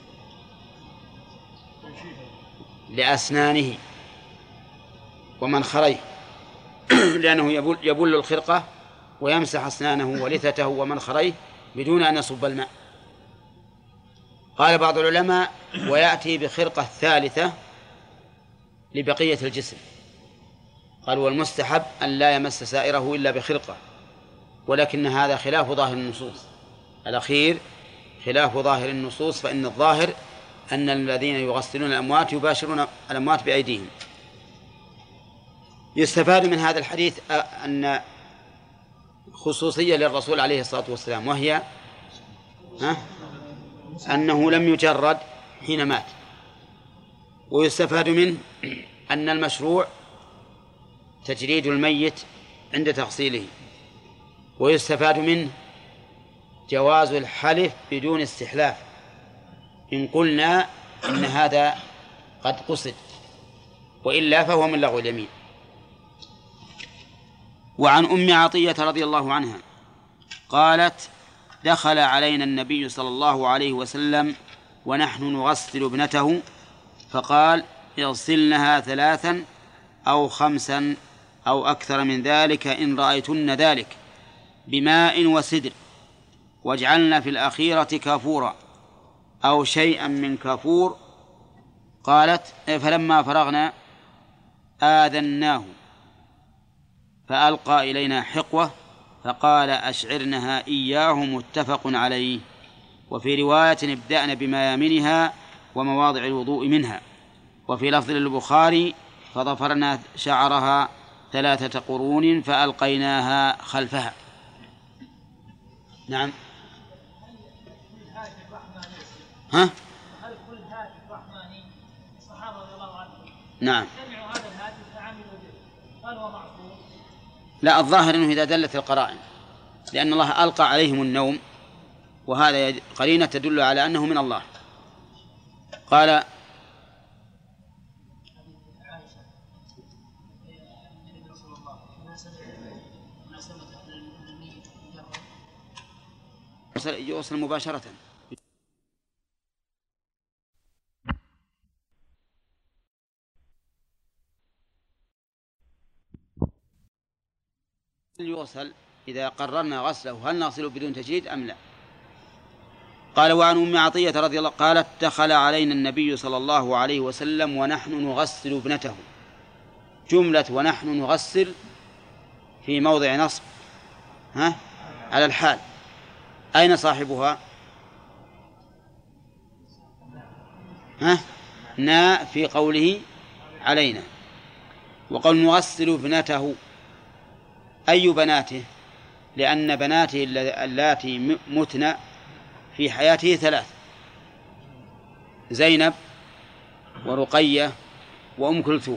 لأسنانه ومنخريه لأنه يبل, يبل الخرقة ويمسح أسنانه ولثته ومنخريه بدون أن يصب الماء. قال بعض العلماء ويأتي بخرقة ثالثة لبقية الجسم. قال والمستحب أن لا يمس سائره إلا بخرقة، ولكن هذا خلاف ظاهر النصوص. الأخير خلاف ظاهر النصوص، فإن الظاهر أن الذين يغسلون الأموات يباشرون الأموات بأيديهم. يستفاد من هذا الحديث أن خصوصية للرسول عليه الصلاة والسلام، وهي ها؟ أنه لم يجرد حين مات. ويستفاد منه أن المشروع تجريد الميت عند تغسيله. ويستفاد منه جواز الحلف بدون استحلاف إن قلنا إن هذا قد قصد، وإلا فهو من لغو اليمين. وعن أم عطية رضي الله عنها قالت دخل علينا النبي صلى الله عليه وسلم ونحن نغسل ابنته فقال اغسلنها ثلاثا أو خمسا أو أكثر من ذلك إن رأيتن ذلك بماء وسدر، واجعلن في الأخيرة كافورا أو شيئا من كافور قالت فلما فرغنا آذناه فألقى إلينا حقوة فقال أشعرنها إياه متفق عليه. وفي رواية ابدأنا بميامنها ومواضع الوضوء منها. وفي لفظ للبخاري فضفرنا شعرها ثلاثة قرون فألقيناها خلفها. نعم. ها؟ هل كل هاتف رحماني الصحابة رضي الله عنهم نعم. سمعوا هذا الهاتف فعملوا به هل هو معصوم؟ لا، الظاهر أنه إذا دلت القرائن، لأن الله ألقى عليهم النوم، وهذا قرينة تدل على أنه من الله. قال يوصل مباشرة. يوصل إذا قررنا غسله هل نغسله بدون تجريد أم لا؟ قال وعن أم عطية رضي الله قالت دخل علينا النبي صلى الله عليه وسلم ونحن نغسل ابنته. جملة ونحن نغسل في موضع نصب ها على الحال. أين صاحبها؟ ها نا في قوله علينا. وقال نغسل ابنته أي بناته؟ لأن بناته اللاتي متن في حياته ثلاث: زينب ورقية وأم كلثوم.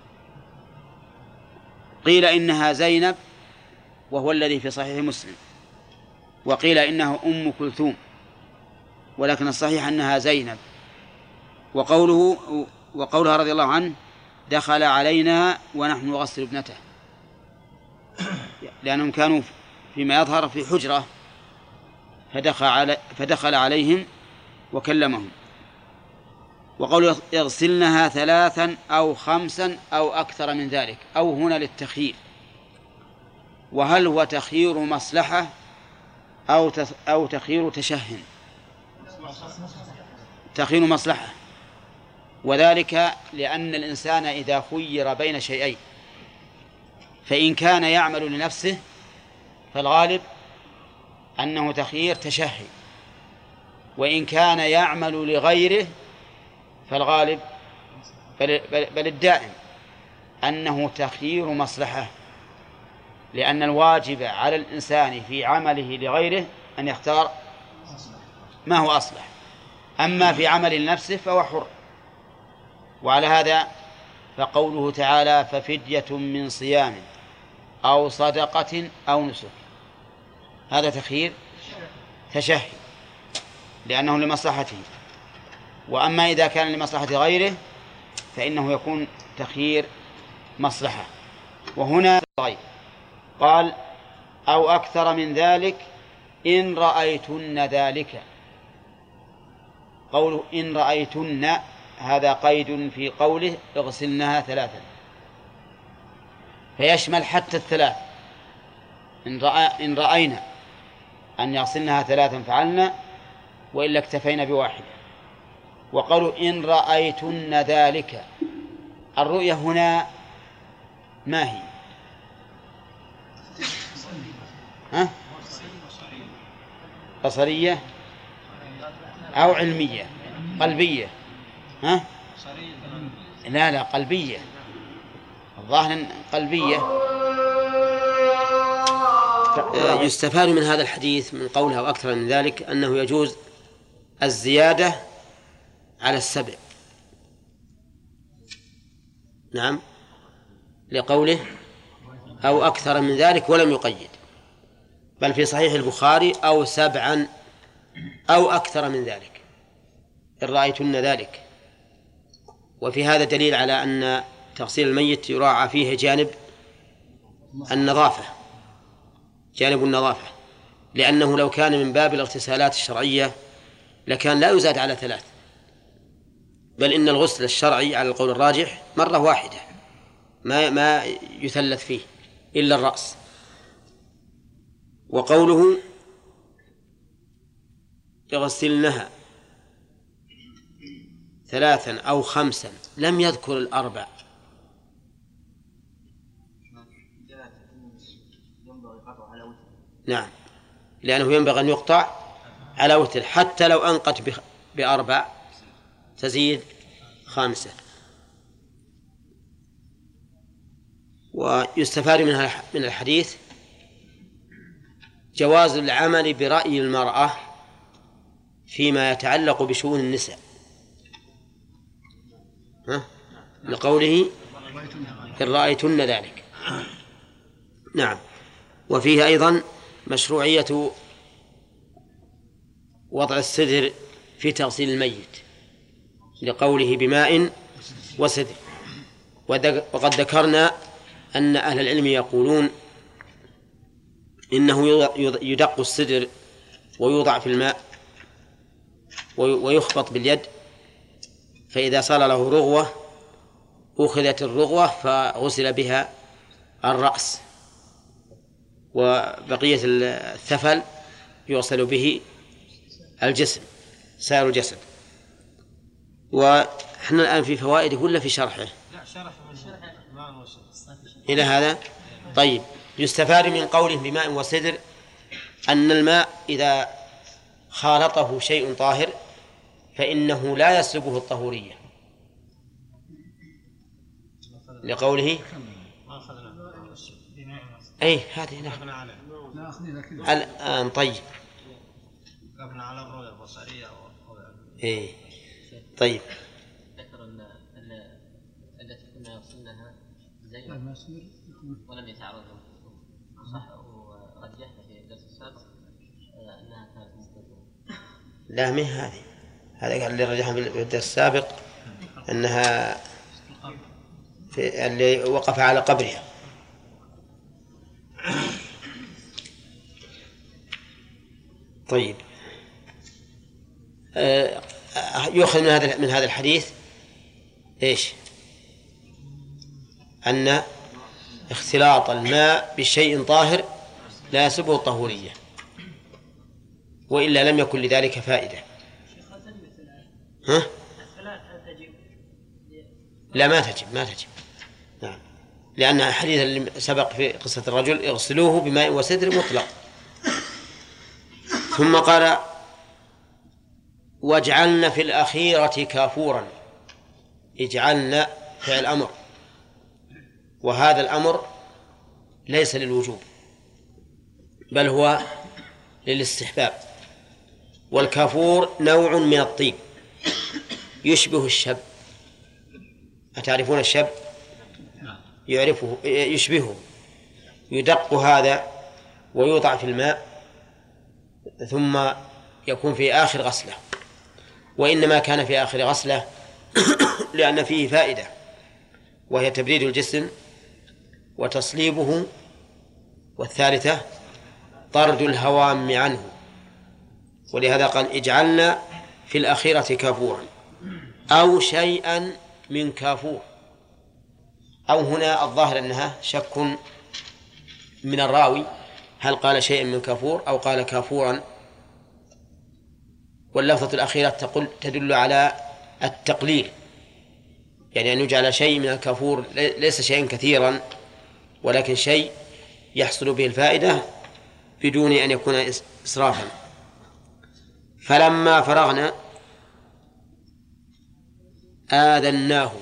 قيل إنها زينب وهو الذي في صحيح مسلم، وقيل إنه أم كلثوم، ولكن الصحيح أنها زينب. وقوله وقولها رضي الله عنه دخل علينا ونحن نغسل ابنته، لأنهم كانوا فيما يظهر في حجرة فدخل, علي فدخل عليهم وكلمهم. وقالوا يغسلنها ثلاثا أو خمسا أو أكثر من ذلك، أو هنا للتخيير. وهل هو تخيير مصلحة أو أو تخيير تشهن؟ تخيير مصلحة، وذلك لأن الإنسان إذا خير بين شيئين فإن كان يعمل لنفسه فالغالب أنه تخيير تشهي، وإن كان يعمل لغيره فالغالب بل, بل, بل الدائم أنه تخيير مصلحة، لأن الواجب على الإنسان في عمله لغيره أن يختار ما هو أصلح، أما في عمل لنفسه فهو حر. وعلى هذا فقوله تعالى ففدية من صيام أو صدقة أو نسك، هذا تخيير تشهي لأنه لمصلحته. وأما إذا كان لمصلحة غيره فإنه يكون تخيير مصلحة. وهنا غير قال أو أكثر من ذلك إن رأيتن ذلك. قوله إن رأيتن هذا قيد في قوله اغسلنها ثلاثا، فيشمل حتى الثلاث. إن, رأى إن رأينا أن يغسلنها ثلاثا فعلنا، وإلا اكتفينا بواحدة. وقالوا إن رأيتن ذلك، الرؤية هنا ما هي؟ ها؟ بصرية أو علمية؟ قلبية؟ ها؟ لا لا قلبية، الظاهر قلبية. يستفاد من هذا الحديث من قولها وأكثر من ذلك أنه يجوز الزيادة على السبع. نعم، لقوله أو أكثر من ذلك ولم يقيد، بل في صحيح البخاري أو سبعا أو أكثر من ذلك إن رأيتن ذلك. وفي هذا دليل على أن تغسيل الميت يراعى فيه جانب النظافة، جانب النظافة، لأنه لو كان من باب الاغتسالات الشرعية لكان لا يزاد على ثلاث، بل إن الغسل الشرعي على القول الراجح مرة واحدة ما ما يثلث فيه إلا الرأس. وقوله يغسلنها ثلاثا أو خمسا لم يذكر الأربع. نعم، لأنه ينبغي أن يقطع على وتر، حتى لو أنقت بأربع تزيد خامسة. ويستفاد منها من الحديث جواز العمل برأي المرأة فيما يتعلق بشؤون النساء، ها؟ لقوله إن رأيتن ذلك. نعم. وفيه أيضا مشروعية وضع السدر في تغسيل الميت لقوله بماء وسدر. وقد ذكرنا أن أهل العلم يقولون إنه يدق السدر ويوضع في الماء ويخبط باليد، فإذا صار له رغوة أخذت الرغوة فغسل بها الرأس، وبقية الثفل يغسل به الجسم سائر الجسد. وإحنا الآن في فوائده ولا في شرحه؟ لا، شرح ماء وسدر إلى هذا. طيب، يستفاد من قوله بماء وسدر أن الماء إذا خالطه شيء طاهر فإنه لا يسلبه الطهورية، لقوله أي هذه لا الآن. طيب قبل على الرؤية البصرية. إيه طيب. ذكر أن التي كنا وصلناها زين ولم يتعرض صح، ورجحت في الدرس السابق أنها كانت مستقيمة. لا، من هذه هذا اللي رجحها في الدرس السابق أنها في اللي وقف على قبرها. طيب، آه يؤخذ من هذا من هذا الحديث إيش؟ أن اختلاط الماء بشيء طاهر لا يسبه الطهورية، وإلا لم يكن لذلك فائدة. ها؟ لا، ما تجب ما تجب. نعم، لأن الحديث اللي سبق في قصة الرجل اغسلوه بماء وسدر مطلق. ثم قال واجعلن في الأخيرة كافورا. اجعلن فعل أمر، وهذا الأمر ليس للوجوب بل هو للاستحباب. والكافور نوع من الطيب يشبه الشب. أتعرفون الشب؟ يعرفه يشبهه. يدق هذا ويوضع في الماء ثم يكون في آخر غسلة، وإنما كان في آخر غسلة لأن فيه فائدة، وهي تبريد الجسم وتصليبه، والثالثة طرد الهوام عنه. ولهذا قال اجعلنا في الأخيرة كافورا أو شيئا من كافور. أو هنا الظاهر أنها شك من الراوي، هل قال شيئا من كافور أو قال كافورا؟ واللفظة الأخيرة تقول تدل على التقليل، يعني أن يجعل شيء من الكافور ليس شيئا كثيرا ولكن شيء يحصل به الفائدة بدون أن يكون إسرافا. فلما فرغنا آذناه.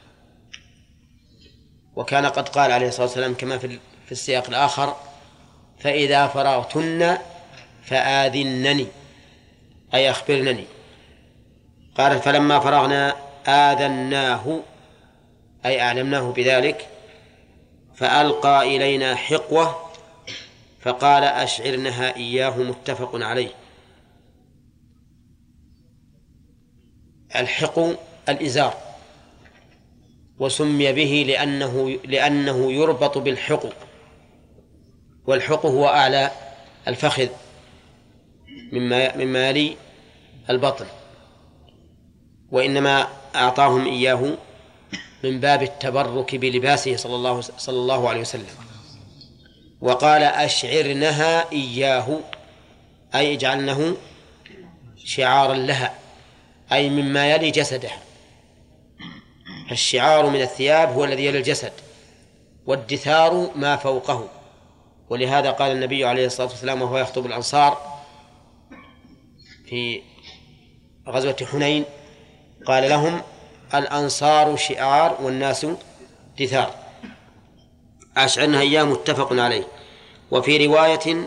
وكان قد قال عليه الصلاة والسلام كما في السياق الآخر فإذا فرغتن فآذنني، أي أخبرنني. قال فلما فرغنا آذناه أي أعلمناه بذلك، فألقى إلينا حقوة فقال أشعرنها إياه، متفق عليه. الحقو الإزار، وسمي به لأنه, لأنه يربط بالحقو، والحقو هو أعلى الفخذ مما, مما يلي البطن، وإنما أعطاهم إياه من باب التبرك بلباسه صلى الله, صلى الله عليه وسلم. وقال أشعرنها إياه أي اجعلنه شعارا لها، أي مما يلي جسدها فالشعار من الثياب هو الذي يلي الجسد، والدثار ما فوقه. ولهذا قال النبي عليه الصلاة والسلام وهو يخطب الأنصار في غزوة حنين، قال لهم: الأنصار شعار والناس دثار. أشعرنا أيام متفق عليه. وفي رواية: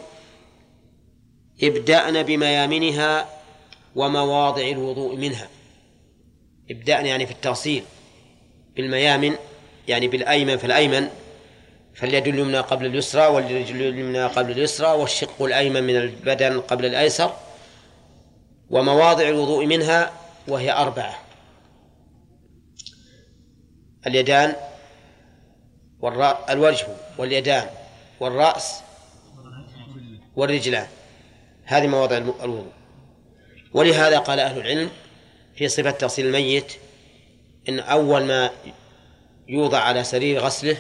ابدأن بميامنها ومواضع الوضوء منها. ابدأن يعني في التغسيل بالميامن يعني بالأيمن، فالأيمن فاليد اليمنى قبل اليسرى، والرجل اليمنى قبل اليسرى، والشق الأيمن من البدن قبل الأيسر. ومواضع الوضوء منها وهي أربعة: اليدان والوجه واليدان والرأس والرجلان، هذه مواضع الوضوء. ولهذا قال أهل العلم في صفة تغسيل الميت إن أول ما يوضع على سرير غسله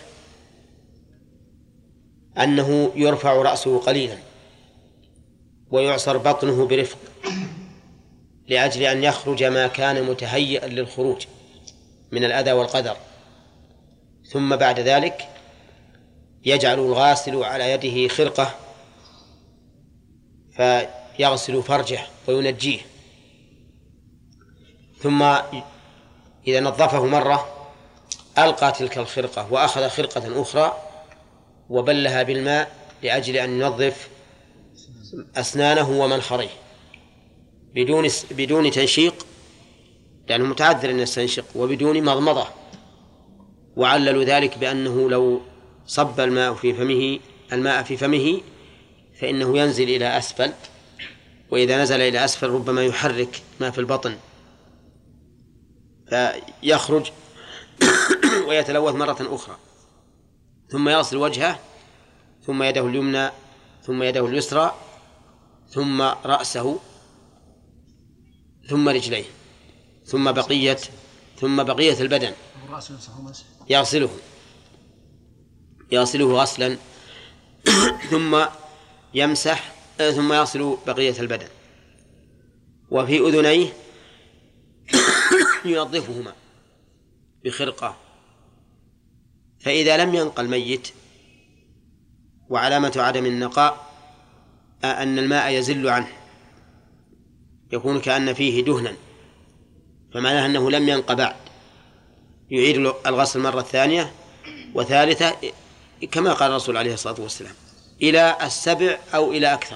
أنه يرفع رأسه قليلا ويعصر بطنه برفق لأجل أن يخرج ما كان متهيئا للخروج من الأذى والقدر. ثم بعد ذلك يجعل الغاسل على يده خرقة فيغسل فرجه وينجيه، ثم إذا نظفه مرة ألقى تلك الخرقة وأخذ خرقة أخرى وبلها بالماء لأجل أن ينظف أسنانه ومنخريه بدون بدون تنشيق، لأنه متعذر أن يستنشق، وبدون مضمضة. وعللوا ذلك بأنه لو صب الماء في فمه الماء في فمه فإنه ينزل إلى أسفل، وإذا نزل إلى أسفل ربما يحرك ما في البطن فيخرج ويتلوث مرة أخرى. ثم يغسل وجهه، ثم يده اليمنى، ثم يده اليسرى، ثم رأسه، ثم رجليه، ثم بقية ثم بقية البدن يغسله يغسله غسلا ثم يمسح ثم يغسل بقية البدن. وفي أذنيه ينظفهما بخرقة، فإذا لم ينقى الميت، وعلامة عدم النقاء أن الماء يزل عنه يكون كأن فيه دهنا، فمعناه أنه لم ينقى بعد، يعيد الغسل مرة ثانية وثالثة كما قال الرسول عليه الصلاة والسلام إلى السبع أو إلى أكثر.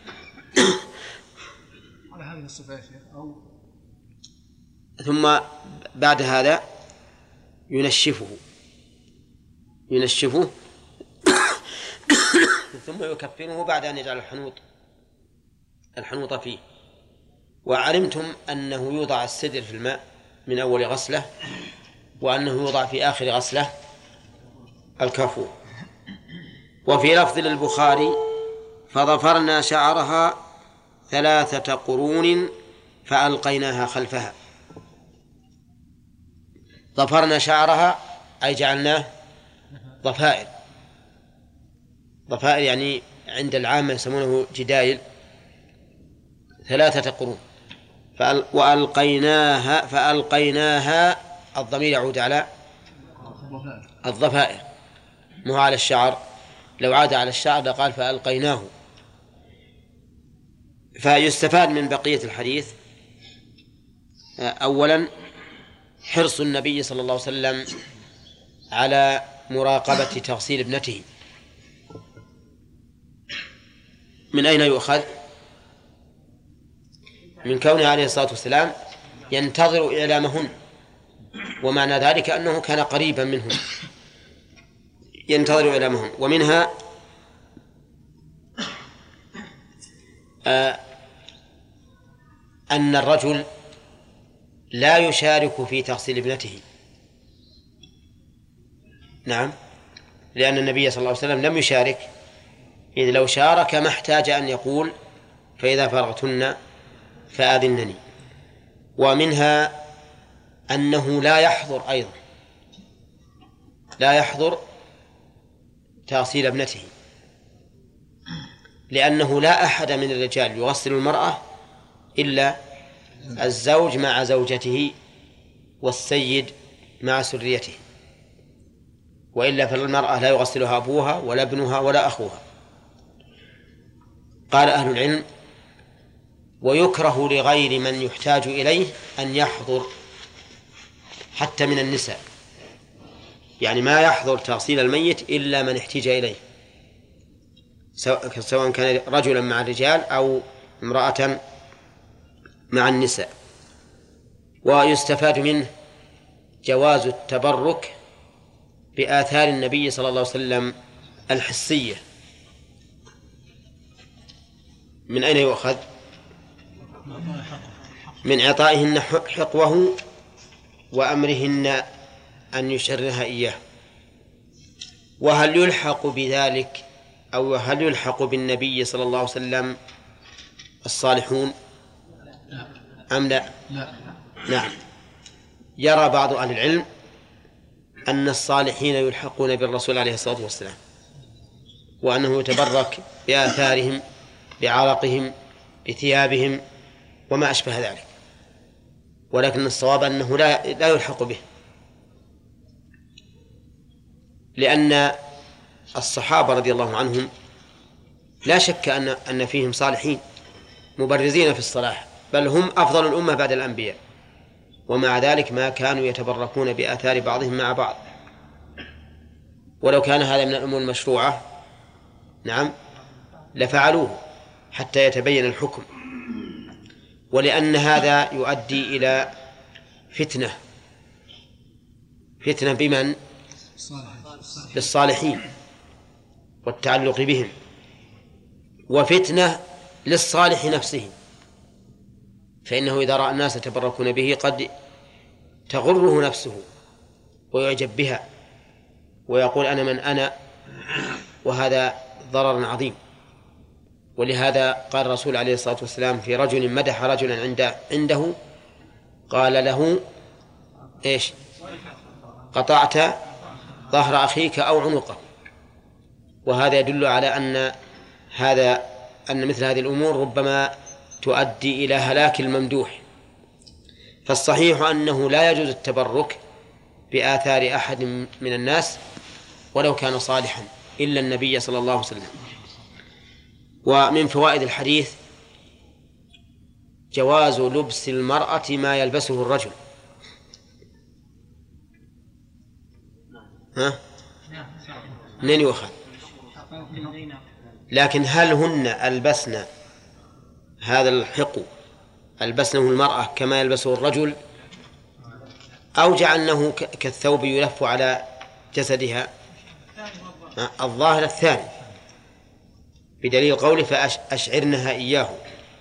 على هذه الصفة أو ثم بعد هذا ينشفه ينشفه ثم يكفنه بعد أن يجعل الحنوط الحنوط فيه. وعلمتم أنه يوضع السدر في الماء من أول غسلة، وأنه يوضع في آخر غسلة الكافور. وفي لفظ للبخاري: فضفرنا شعرها ثلاثة قرون فألقيناها خلفها. ضفرنا شعرها أي جعلناه ضفائر. ضفائر يعني عند العامة يسمونه جدايل. ثلاثة قرون وألقيناها فألقيناها الضمير يعود على الضفائر مو على الشعر. لو عاد على الشعر لقال فألقيناه. فيستفاد من بقية الحديث أولا حرص النبي صلى الله عليه وسلم على مراقبة تغسيل ابنته. من أين يؤخذ؟ من كونه عليه الصلاة والسلام ينتظر إعلامهن، ومعنى ذلك أنه كان قريبا منهم ينتظر إعلامهن. ومنها آه أن الرجل لا يشارك في تغسيل ابنته. نعم، لأن النبي صلى الله عليه وسلم لم يشارك، إذ لو شارك ما احتاج أن يقول فإذا فرغتن فآذنني. ومنها أنه لا يحضر أيضا لا يحضر تغسيل ابنته، لأنه لا أحد من الرجال يغسل المرأة إلا الزوج مع زوجته والسيد مع سريته، وإلا فالمرأة لا يغسلها أبوها ولا ابنها ولا أخوها. قال أهل العلم: ويكره لغير من يحتاج إليه أن يحضر حتى من النساء، يعني ما يحضر تغسيل الميت إلا من احتاج إليه، سواء كان رجلا مع الرجال أو امرأة مع النساء. ويستفاد منه جواز التبرك بآثار النبي صلى الله عليه وسلم الحسية. من أين يؤخذ؟ من إعطائهن حقوه وأمرهن أن يشرها إياه. وهل يلحق بذلك أو هل يلحق بالنبي صلى الله عليه وسلم الصالحون أم لا؟ لا. نعم. يرى بعض أهل العلم أن الصالحين يلحقون بالرسول عليه الصلاة والسلام، وأنه يتبرك بآثارهم، بعرقهم، بثيابهم وما أشبه ذلك، ولكن الصواب أنه لا لا يلحق به، لأن الصحابة رضي الله عنهم لا شك أن أن فيهم صالحين مبرزين في الصلاح، بل هم أفضل الأمة بعد الأنبياء، ومع ذلك ما كانوا يتبركون بآثار بعضهم مع بعض. ولو كان هذا من الأمور المشروعة نعم لفعلوه حتى يتبين الحكم، ولأن هذا يؤدي إلى فتنة فتنة بمن؟ بالصالحين والتعلق بهم، وفتنة للصالح نفسه، فإنه إذا رأى الناس يتبركون به قد تغره نفسه ويعجب بها ويقول أنا من أنا، وهذا ضرر عظيم. ولهذا قال الرسول عليه الصلاة والسلام في رجل مدح رجلا عند عنده قال له إيش؟ قطعت ظهر أخيك أو عنقه. وهذا يدل على أن هذا أن مثل هذه الأمور ربما تؤدي إلى هلاك الممدوح. فالصحيح أنه لا يجوز التبرك بآثار أحد من الناس ولو كان صالحا إلا النبي صلى الله عليه وسلم. ومن فوائد الحديث جواز لبس المرأة ما يلبسه الرجل. ها؟ منين يؤخذ؟ لكن هل هن ألبسن هذا الحقو ألبسنه المرأة كما يلبسه الرجل، أو جعلنه كالثوب يلف على جسدها؟ الظاهر الثاني، بدليل قوله فأشعرنها إياه.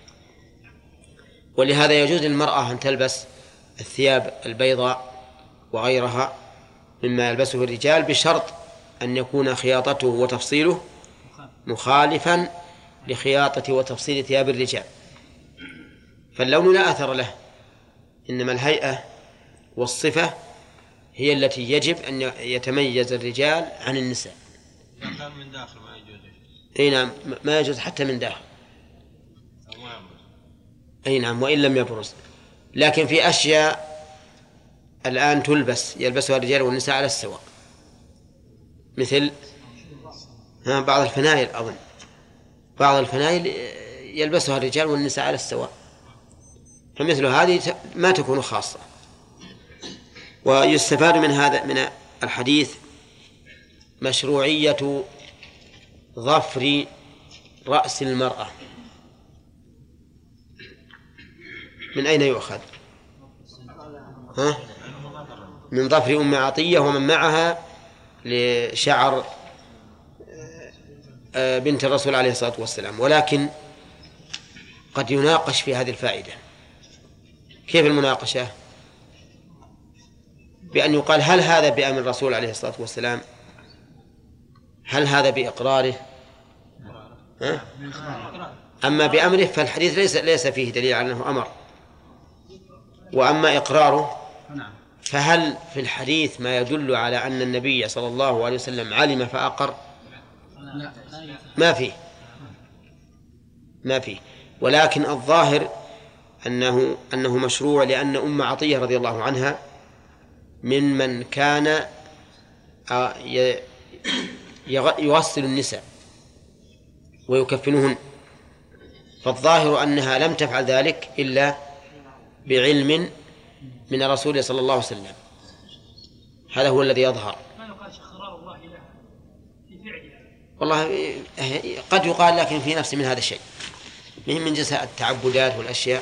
ولهذا يجوز للمرأة أن تلبس الثياب البيضاء وغيرها مما يلبسه الرجال بشرط أن يكون خياطته وتفصيله مخالفا لخياطة وتفصيل ثياب الرجال، فاللون لا أثر له، إنما الهيئة والصفة هي التي يجب أن يتميز الرجال عن النساء. كان من داخل ما يجوز. أي نعم، ما يجوز حتى من داخل. أي نعم، وإن لم يبرز. لكن في أشياء الآن تلبس يلبسها الرجال والنساء على السواء، مثل ها بعض الفنايل، أظن بعض الفنايل يلبسها الرجال والنساء على السواء، فمثل هذه ما تكون خاصة. ويستفاد من هذا من الحديث مشروعية ظفر رأس المرأة. من أين يؤخذ؟ ها؟ من ظفر أم عطية ومن معها لشعر بنت الرسول عليه الصلاة والسلام. ولكن قد يناقش في هذه الفائدة. كيف المناقشة؟ بأن يقال هل هذا بأمر الرسول عليه الصلاة والسلام؟ هل هذا بإقراره؟ ها؟ أما بأمره فالحديث ليس ليس فيه دليل على أنه أمر. وأما إقراره فهل في الحديث ما يدل على أن النبي صلى الله عليه وسلم علم فأقر؟ ما فيه ما فيه ولكن الظاهر أنه أنه مشروع، لأن أم عطية رضي الله عنها ممن كان يغسل النساء ويكفنهن، فالظاهر أنها لم تفعل ذلك إلا بعلم من الرسول صلى الله عليه وسلم. هذا هو الذي يظهر. ما يقال شخراء الله لها في فعلها. والله قد يقال، لكن في نفس من هذا الشيء من من جزاء التعبدات والأشياء.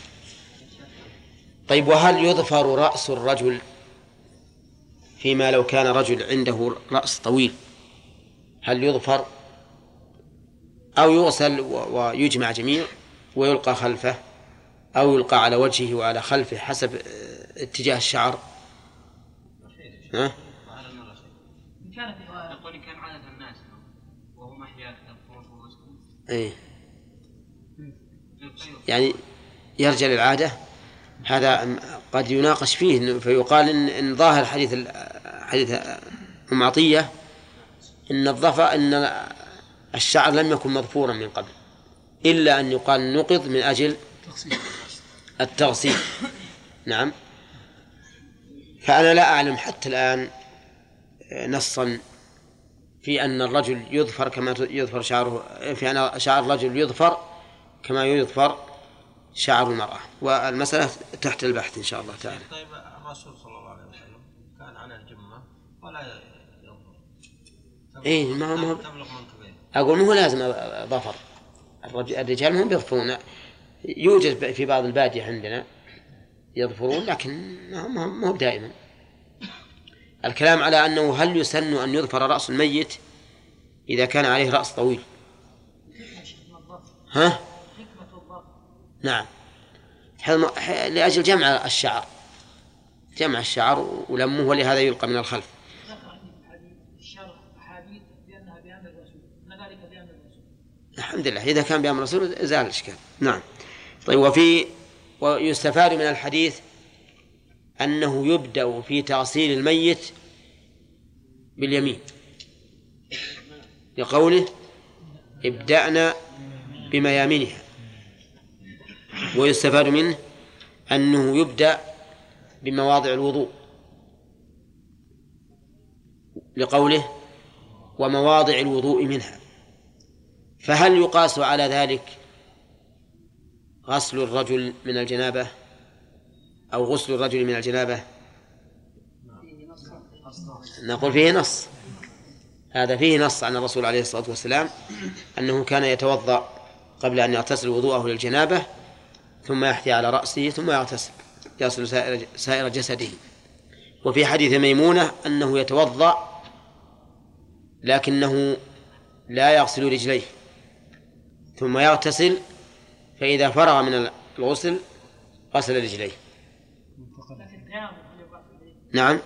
طيب، وهل يظفر رأس الرجل فيما لو كان رجل عنده رأس طويل؟ هل يظفر أو يغسل ويجمع جميع ويلقى خلفه، أو يلقى على وجهه وعلى خلفه حسب اتجاه الشعر؟ ها؟ كانت يقول كان عادة الناس وهو محيا إيه، يعني يرجع للعادة. هذا قد يناقش فيه، فيقال إن, إن ظاهر حديث حديث أم عطية إن الظفر إن الشعر لم يكن مظفورا من قبل، إلا أن يقال نقض من أجل التغسيل. نعم. فأنا لا أعلم حتى الآن نصا في أن الرجل يظفر كما يظفر شعره، في أن شعر الرجل يظفر كما يظفر شعر المرأة، والمسألة تحت البحث إن شاء الله تعالى. طيب، الرسول صلى الله عليه وسلم كان على الجمة ولا يظفر. إيه، ما هو تبلغ منكبين. أقول مو لازم ظفر، الرجال هم بيظفرون. يوجد في بعض البادية عندنا يظفرون، لكن ما هو دائما. الكلام على أنه هل يسن أن يظفر رأس الميت إذا كان عليه رأس طويل؟ ها؟ نعم، لأجل جمع الشعر، جمع الشعر ولمه، ولهذا يلقى من الخلف. الحمد لله، إذا كان بأمر الرسول زال الإشكال. نعم. طيب، وفي ويستفاد من الحديث أنه يبدأ في تغسيل الميت باليمين، لقوله ابدأنا بميامنها. ويستفاد منه أنه يبدأ بمواضع الوضوء، لقوله ومواضع الوضوء منها. فهل يقاس على ذلك غسل الرجل من الجنابة أو غسل الرجل من الجنابة؟ نقول فيه نص، هذا فيه نص عن الرسول عليه الصلاة والسلام أنه كان يتوضأ قبل أن يغتسل وضوءه للجنابة، ثم يحثي على رأسه ثم يغتسل يغسل سائر, سائر جسده. وفي حديث ميمونة أنه يتوضأ لكنه لا يغسل رجليه ثم يغتسل، فإذا فرغ من الغسل غسل رجليه. نعم.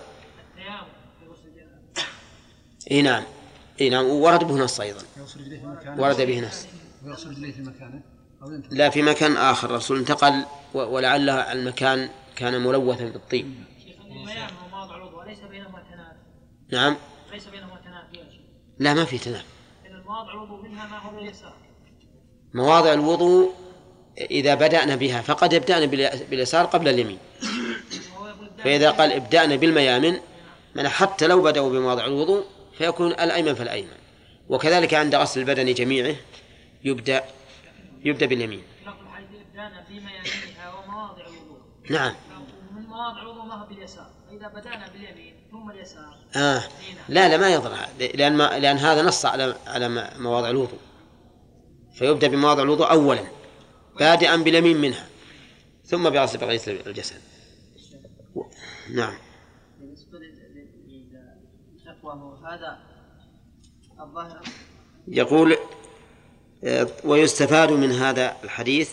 اي نعم، اي نعم، ورد به نص ايضا، ورد به نص. ويغسل رجليه في مكانه؟ لا، في مكان آخر. الرسول انتقل ولعل المكان كان ملوثا بالطيب. ليس بينهما تنافي. نعم، ليس بينهما تنافي يا شيخ. لا، ما في تنافي. مواضع الوضوء منها ما هو باليسار. مواضع الوضوء إذا بدأنا بها فقد ابدأنا باليسار قبل اليمين، فإذا قال ابدأنا بالميامن من حتى لو بدأوا بمواضع الوضوء فيكون الأيمن فالأيمن. وكذلك عند غسل البدن جميعه يبدأ يبدأ باليمين. ابدأنا بميامنها ومواضع الوضوء. نعم. من مواضع الوضوء ما هو باليسار، فإذا بدأنا باليمين ثم اليسار. آه. لا لا، ما يضر، لأن ما لأن هذا نص على على مواضع الوضوء، فيبدأ بمواضع الوضوء أولا بادئا باليمين منها ثم بغسل بقية الجسد. نعم. بالنسبة للتقوى هذا الظاهر. يقول ويستفاد من هذا الحديث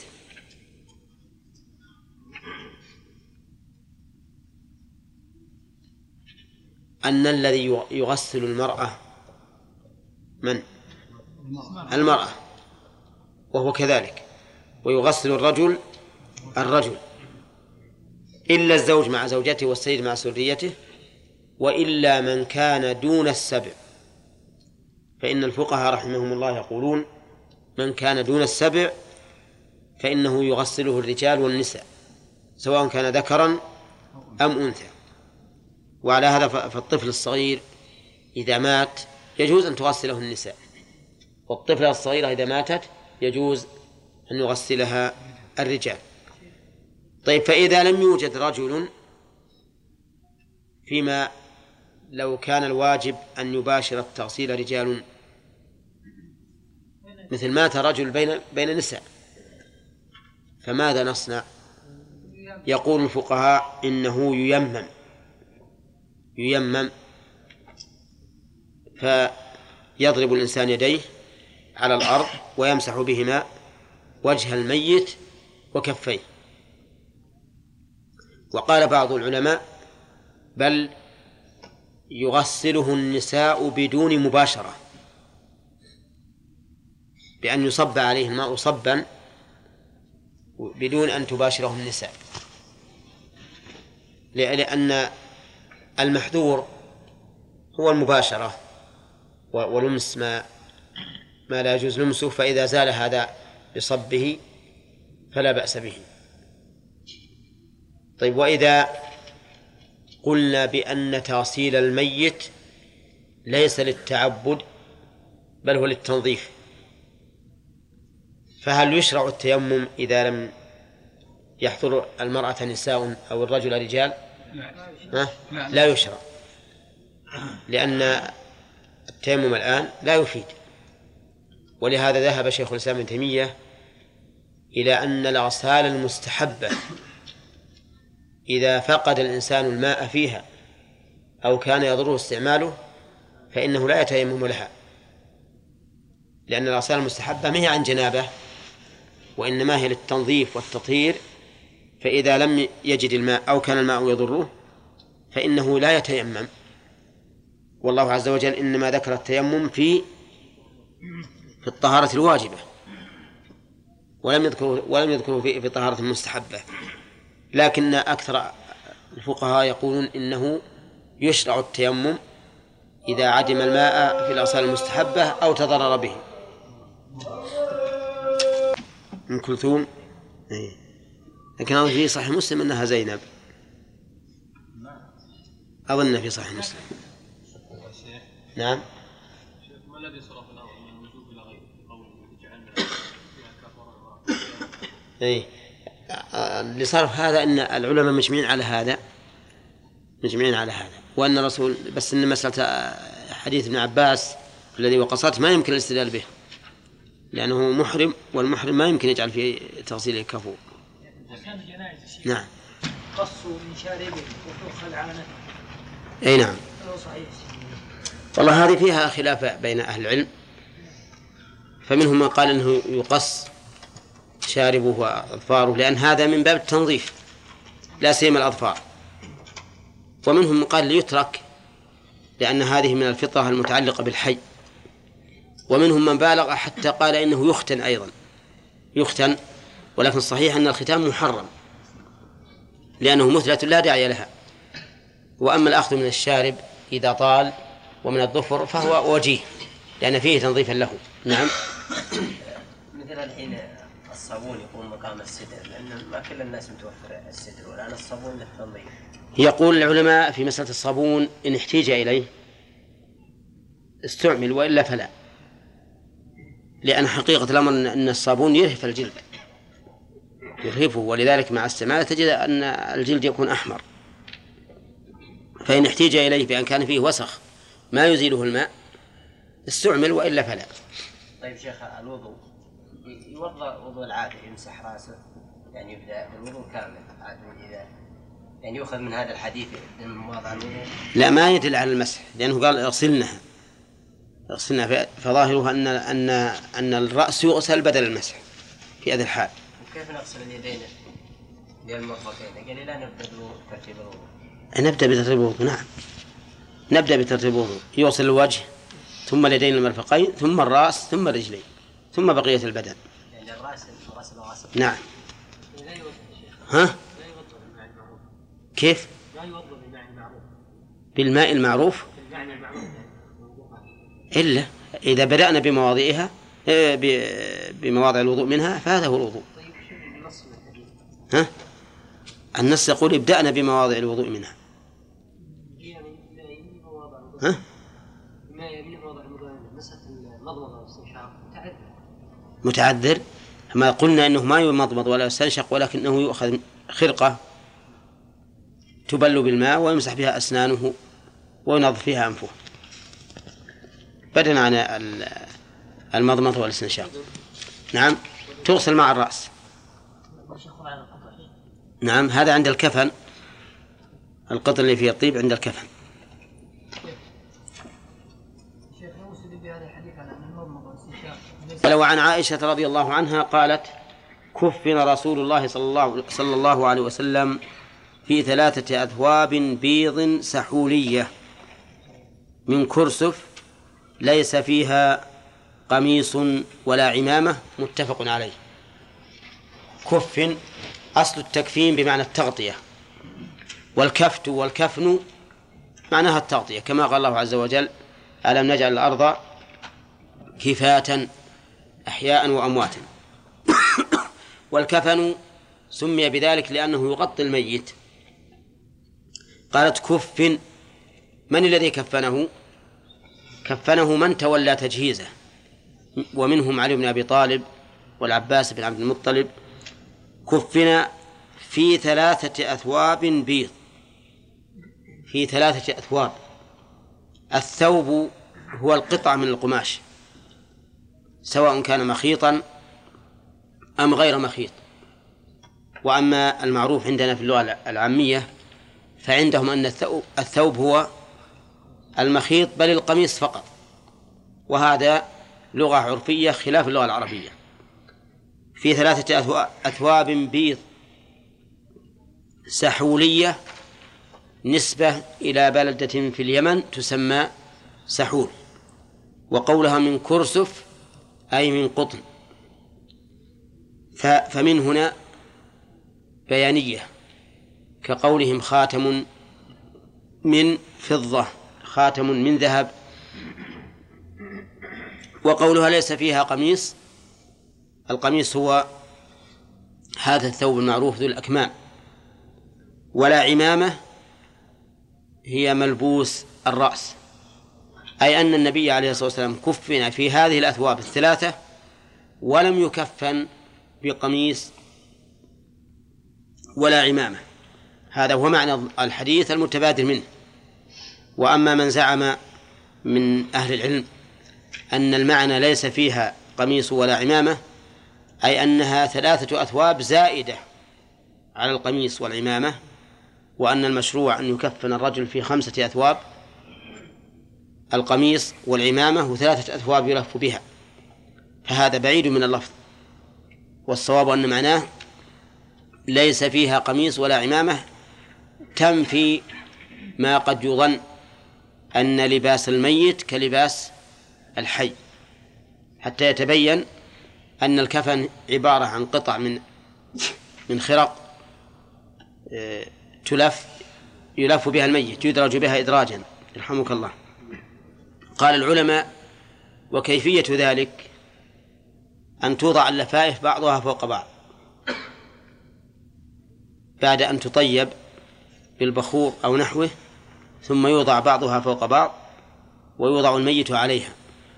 أن الذي يغسل المرأة من؟ المرأة، وهو كذلك، ويغسل الرجل الرجل، إلا الزوج مع زوجته والسيد مع سريته، وإلا من كان دون السبع. فإن الفقهاء رحمهم الله يقولون من كان دون السبع فإنه يغسله الرجال والنساء سواء كان ذكرا أم أنثى. وعلى هذا فالطفل الصغير إذا مات يجوز أن تغسله النساء، والطفلة الصغيرة إذا ماتت يجوز أن يغسلها الرجال. طيب فإذا لم يوجد رجل فيما لو كان الواجب أن يباشر التغسيل رجال، مثل مات رجل بين بين نساء، فماذا نصنع؟ يقول الفقهاء إنه ييمم ييمم فيضرب الإنسان يديه على الأرض ويمسح بهما وجه الميت وكفيه. وقال بعض العلماء بل يغسله النساء بدون مباشرة، بأن يصب عليه الماء صبا بدون أن تباشره النساء، لأن المحذور هو المباشرة ولمس ما ما لا يجوز لمسه، فإذا زال هذا بصبه فلا بأس به. طيب وإذا قلنا بأن تغسيل الميت ليس للتعبد بل هو للتنظيف، فهل يشرع التيمم إذا لم يحضر المرأة نساء أو الرجل رجال؟ لا, لا يشرع، لأن التيمم الآن لا يفيد. ولهذا ذهب شيخ الإسلام ابن تيمية إلى أن الأغسال المستحبة إذا فقد الإنسان الماء فيها أو كان يضره استعماله فإنه لا يتيمم لها، لأن الأغسال المستحبة ما هي عن جنابة وإنما هي للتنظيف والتطهير، فإذا لم يجد الماء أو كان الماء يضره فإنه لا يتيمم. والله عز وجل إنما ذكر التيمم في في الطهارة الواجبة، ولم يذكره ولم يذكره في في الطهارة المستحبة. لكن أكثر الفقهاء يقولون إنه يشرع التيمم إذا عدم الماء في الأغسال المستحبة أو تضرر به. أم كلثوم، لكن أظن في صحيح مسلم أنها زينب، أظن في صحيح مسلم. نعم. ما الذي صرف الأمر من الوجوب إلى غيره في قوله جعلنا فيها كفرا؟ إيه، اللي صرف هذا أن العلماء مجمعين على هذا مجمعين على هذا وأن الرسول، بس أن مسألة حديث ابن عباس الذي وقصته ما يمكن الاستدلال به، لأنه محرم، والمحرم ما يمكن يجعل في تغسيله كفور. نعم. قصوا من شاربه وتؤخذ عانته. أي نعم. صحيح. والله هذه فيها خلاف بين أهل العلم، فمنهم من قال أنه يقص شاربه وأظفاره لأن هذا من باب التنظيف لا سيما الأظفار، ومنهم من قال ليترك لأن هذه من الفطرة المتعلقة بالحي، ومنهم من بالغ حتى قال إنه يختن أيضا يختن، ولكن الصحيح أن الختان محرم لأنه مثلة لا داعي لها. وأما الأخذ من الشارب إذا طال ومن الظفر فهو وجيه لأن فيه تنظيفا له. نعم. مثل الحين الصابون يقوم مقام السدر، لأن ما كل الناس متوفر السدر، والآن الصابون للتنظيف. يقول العلماء في مسألة الصابون إن احتيج إليه استعمل وإلا فلا، لأن حقيقة الأمر أن الصابون يرهف الجلد يرهفه، ولذلك مع استعماله تجد أن الجلد يكون أحمر، فإن احتيج إليه بأن كان فيه وسخ ما يزيله الماء استعمل وإلا فلا. طيب شيخ، الوضوء يوضأ وضوء العادة، يمسح رأسه يعني يبدأ بالوضوء كامل عاد إذا يعني يؤخذ من هذا الحديث من مواضع الوضوء؟ لا، ما يدل على المسح، لأنه قال اغسلنها اغسلنها، فظاهرها أن أن أن الرأس يغسل بدل المسح في هذا الحال. وكيف نغسل اليدين للمرفقين؟ قال لا نبدأ بترتيب الوضوء. نبدأ بترتيب الوضوء. نعم، نبدأ بترتيب الوضوء، يغسل الوجه ثم اليدين المرفقين ثم الرأس ثم الرجلين ثم بقية البدن. يعني الرأس الرأس الغاسل. نعم. ها؟ كيف؟ لا يوضأ بالماء المعروف. بالماء المعروف؟ بالماء المعروف. إلا إذا بدأنا بمواضعها بمواضع الوضوء منها فهذا هو الوضوء. طيب شو النص من الحديث؟ ها؟ النص يقول ابدأنا بمواضع الوضوء منها. هي ها؟ ما يبين موضع مسألة المضمضة والاستنشاق متعذر. متعذر. ما قلنا إنه ما يمضمض ولا يستنشق، ولكنه يؤخذ خرقة تبل بالماء ويمسح بها أسنانه وينظف فيها أنفه، بدلا عن المضمضة والاستنشاق. نعم، تغسل مع الرأس. نعم، هذا عند الكفن، القطن اللي فيه الطيب عند الكفن. قال وعن عائشة رضي الله عنها قالت كفن رسول الله صلى الله, صلى الله عليه وسلم في ثلاثة أثواب بيض سحولية من كرسف ليس فيها قميص ولا عمامة، متفق عليه. كفن أصل التكفين بمعنى التغطية، والكفت والكفن معناها التغطية، كما قال الله عز وجل ألم نجعل الأرض كفاة أحياء وأمواتا. والكفن سمي بذلك لأنه يغطي الميت. قالت كفن، من الذي كفنه؟ كفنه من تولى تجهيزه، ومنهم علي بن أبي طالب والعباس بن عبد المطلب. كفن في ثلاثة أثواب بيض، في ثلاثة أثواب. الثوب هو القطعة من القماش، سواء كان مخيطا أم غير مخيط. وأما المعروف عندنا في اللغة العامية فعندهم أن الثوب هو المخيط بل القميص فقط، وهذا لغة عرفية خلاف اللغة العربية. في ثلاثة أثواب بيض سحولية، نسبة إلى بلدة في اليمن تسمى سحول، وقولها من كرسف أي من قطن. فمن هنا بيانية، كقولهم خاتم من فضة، خاتم من ذهب. وقولها ليس فيها قميص، القميص هو هذا الثوب المعروف ذو الأكمام، ولا عمامة هي ملبوس الرأس، أي أن النبي عليه الصلاة والسلام كفن في هذه الأثواب الثلاثة ولم يكفن بقميص ولا عمامة. هذا هو معنى الحديث المتبادر منه. وأما من زعم من أهل العلم أن المعنى ليس فيها قميص ولا عمامة، أي أنها ثلاثة أثواب زائدة على القميص والعمامة، وأن المشروع أن يكفن الرجل في خمسة أثواب، القميص والعمامة وثلاثة أثواب يلف بها، فهذا بعيد من اللفظ. والصواب أن معناه ليس فيها قميص ولا عمامة، تنفي ما قد يظن أن لباس الميت كلباس الحي، حتى يتبين أن الكفن عبارة عن قطع من من خرق تلف يلف بها الميت، يدرج بها إدراجا، يرحمك الله. قال العلماء وكيفية ذلك أن توضع اللفائف بعضها فوق بعض بعد أن تطيب بالبخور أو نحوه، ثم يوضع بعضها فوق بعض ويوضع الميت عليها،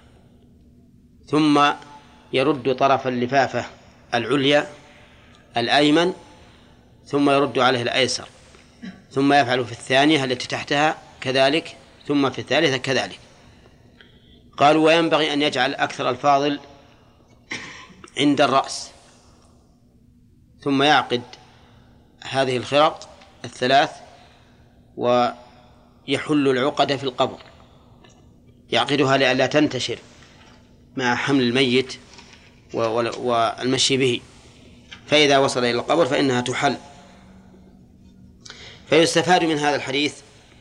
ثم يرد طرف اللفافة العليا الأيمن ثم يرد عليه الأيسر، ثم يفعل في الثانية التي تحتها كذلك، ثم في الثالثة كذلك. قالوا وينبغي أن يجعل أكثر الفاضل عند الرأس، ثم يعقد هذه الخرق الثلاث ويحل العقد في القبر، يعقدها لئلا تنتشر مع حمل الميت والمشي به، فإذا وصل إلى القبر فإنها تحل. فيستفاد من هذا الحديث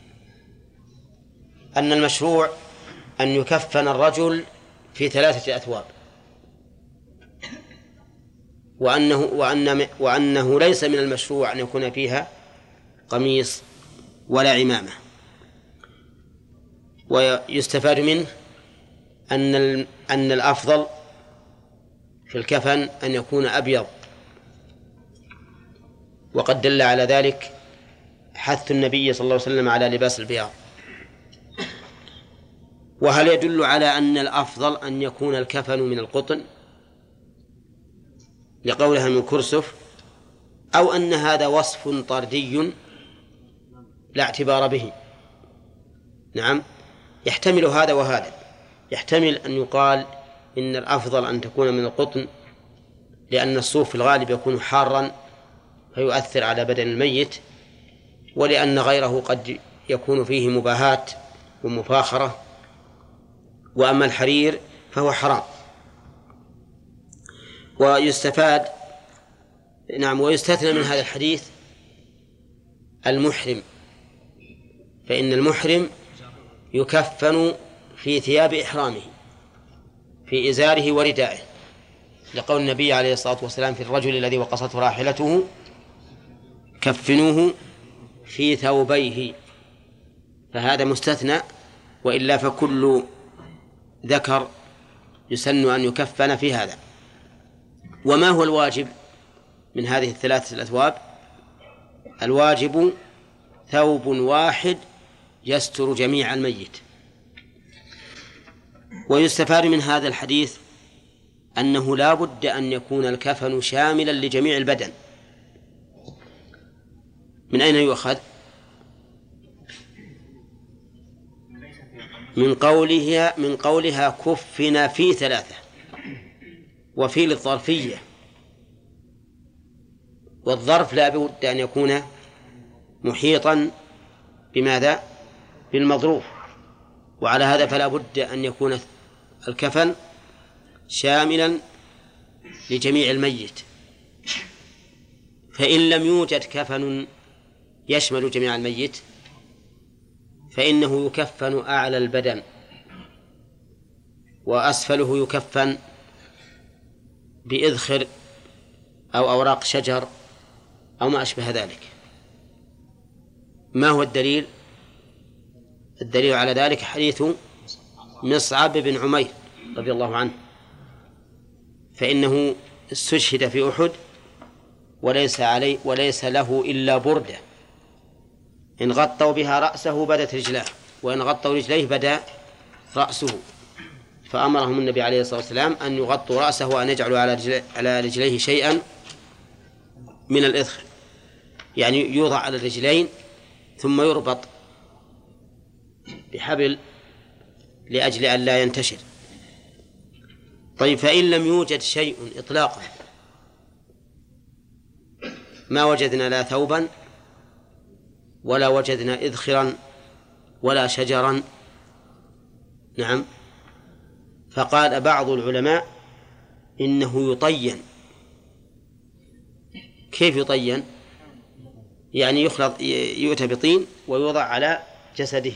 أن المشروع أن يكفن الرجل في ثلاثة أثواب، وأنه, وأن وأنه ليس من المشروع أن يكون فيها قميص ولا عمامة. ويستفاد منه أن أن الأفضل في الكفن أن يكون أبيض، وقد دل على ذلك حث النبي صلى الله عليه وسلم على لباس البياض. وهل يدل على أن الأفضل أن يكون الكفن من القطن لقولها من كرسف، أو أن هذا وصف طردي لا اعتبار به؟ نعم، يحتمل هذا وهذا. يحتمل أن يقال إن الأفضل أن تكون من القطن لأن الصوف في الغالب يكون حارا فيؤثر على بدن الميت، ولأن غيره قد يكون فيه مباهات ومفاخرة، وأما الحرير فهو حرام. ويستفاد نعم ويستثنى من هذا الحديث المحرم، فإن المحرم يكفن في ثياب إحرامه في إزاره وردائه، لقول النبي عليه الصلاة والسلام في الرجل الذي وقصته راحلته كفنوه في ثوبيه، فهذا مستثنى، وإلا فكل ذكر يسن أن يكفن في هذا. وما هو الواجب من هذه الثلاثة الأثواب؟ الواجب ثوب واحد يستر جميع الميت. ويستفاد من هذا الحديث أنه لا بد أن يكون الكفن شاملا لجميع البدن. من أين يؤخذ؟ من قولها من قولها كفنا في ثلاثة، وفي للظرفية، والظرف لا بد أن يكون محيطا بماذا؟ بالمظروف، وعلى هذا فلا بد أن يكون الكفن شاملا لجميع الميت. فإن لم يوجد كفن يشمل جميع الميت فإنه يكفن أعلى البدن، وأسفله يكفن بإذخر أو أوراق شجر أو ما أشبه ذلك. ما هو الدليل؟ الدليل على ذلك حديث مصعب بن عمير رضي الله عنه، فإنه استشهد في أحد وليس عليه وليس له إلا بردة، إن غطوا بها رأسه بدت رجلاه، وإن غطوا رجليه بدا رأسه، فأمرهم النبي عليه الصلاة والسلام أن يغطوا رأسه وأن يجعلوا على رجليه, على رجليه شيئا من الإذخر، يعني يوضع على الرجلين ثم يربط بحبل لأجل أن لا ينتشر. طيب، فإن لم يوجد شيء إطلاقا، ما وجدنا لا ثوبا ولا وجدنا إذخرا ولا شجرا، نعم، فقال بعض العلماء إنه يطين. كيف يطين؟ يعني يخلط، يؤتى بطين ويوضع على جسده،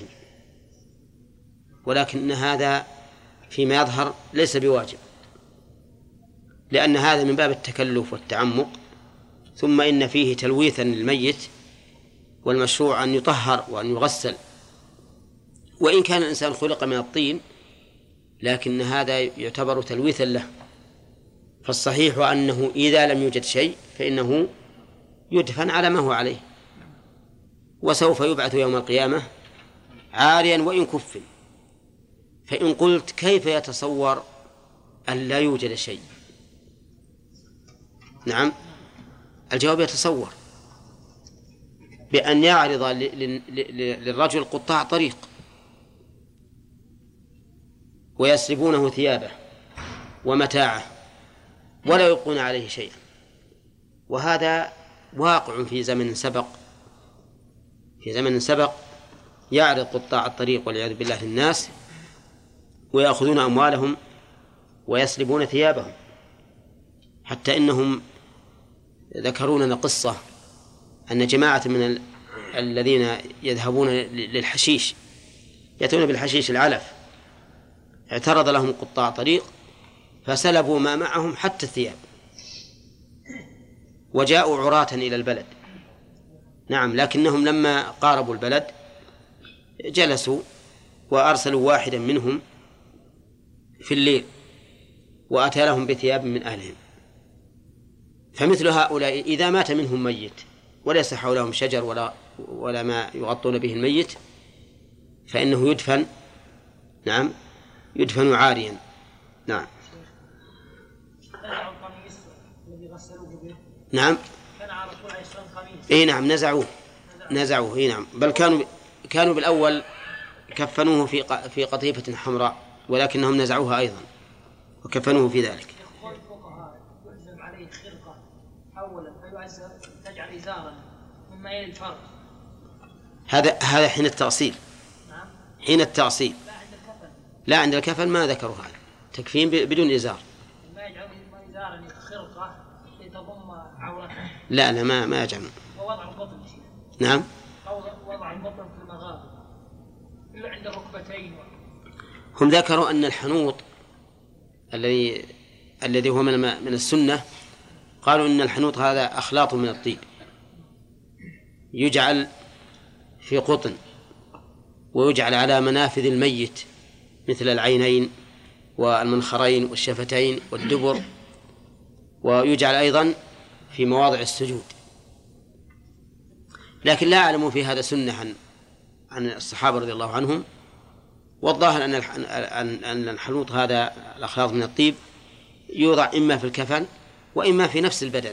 ولكن هذا فيما يظهر ليس بواجب، لأن هذا من باب التكلف والتعمق، ثم إن فيه تلويثا للميت، والمشروع أن يطهر وأن يغسل. وإن كان الإنسان خلق من الطين لكن هذا يعتبر تلويثا له، فالصحيح أنه إذا لم يوجد شيء فإنه يدفن على ما هو عليه، وسوف يبعث يوم القيامة عاريا وإن كفن. فإن قلت كيف يتصور أن لا يوجد شيء؟ نعم، الجواب يتصور بأن يعرض للرجل قطاع طريق ويسلبونه ثيابه ومتاعه ولا يبقون عليه شيئا، وهذا واقع في زمن سبق في زمن سبق يعرض قطاع الطريق والعياذ بالله للناس ويأخذون أموالهم ويسلبون ثيابهم، حتى إنهم ذكرون لنا قصة أن جماعة من ال... الذين يذهبون للحشيش يأتون بالحشيش العلف، اعترض لهم قطاع طريق فسلبوا ما معهم حتى الثياب، وجاءوا عراة إلى البلد. نعم، لكنهم لما قاربوا البلد جلسوا وأرسلوا واحدا منهم في الليل وأتى لهم بثياب من أهلهم. فمثل هؤلاء إذا مات منهم ميت وليس حولهم شجر ولا ولا ما يغطون به الميت فإنه يدفن نعم يدفن عاريا. نعم. نزعوا القميص الذي غسلوه به. نعم. كان على الرسول عليه الصلاة والسلام قميص. اي نعم نزعوه نزعوه اي نعم، بل كانوا كانوا بالأول كفنوه في في قطيفة حمراء ولكنهم نزعوها أيضا وكفنوه في ذلك. يقول الفقهاء يعزم عليه خرقة أولا فيعزم تجعل إزارا ثم إلى الفرق. هذا هذا حين التأصيل. نعم. حين التأصيل. لا عند الكفن. لا عند الكفن ما ذكروا هذا، تكفين بدون إزار. ما يجعل إزارا خرقة لتضم عورته. لا لا ما ما يجعلون. ووضع البطن. نعم. أو وضع البطن في المغابر إلا عند الركبتين. هم ذكروا أن الحنوط الذي الذي هو من من السنة، قالوا إن الحنوط هذا أخلاط من الطيب يجعل في قطن ويجعل على منافذ الميت مثل العينين والمنخرين والشفتين والدبر، ويجعل أيضا في مواضع السجود. لكن لا أعلم في هذا سنة عن عن الصحابة رضي الله عنهم، والظاهر أن أن الحنوط هذا الأخلاط من الطيب يوضع إما في الكفن وإما في نفس البدن.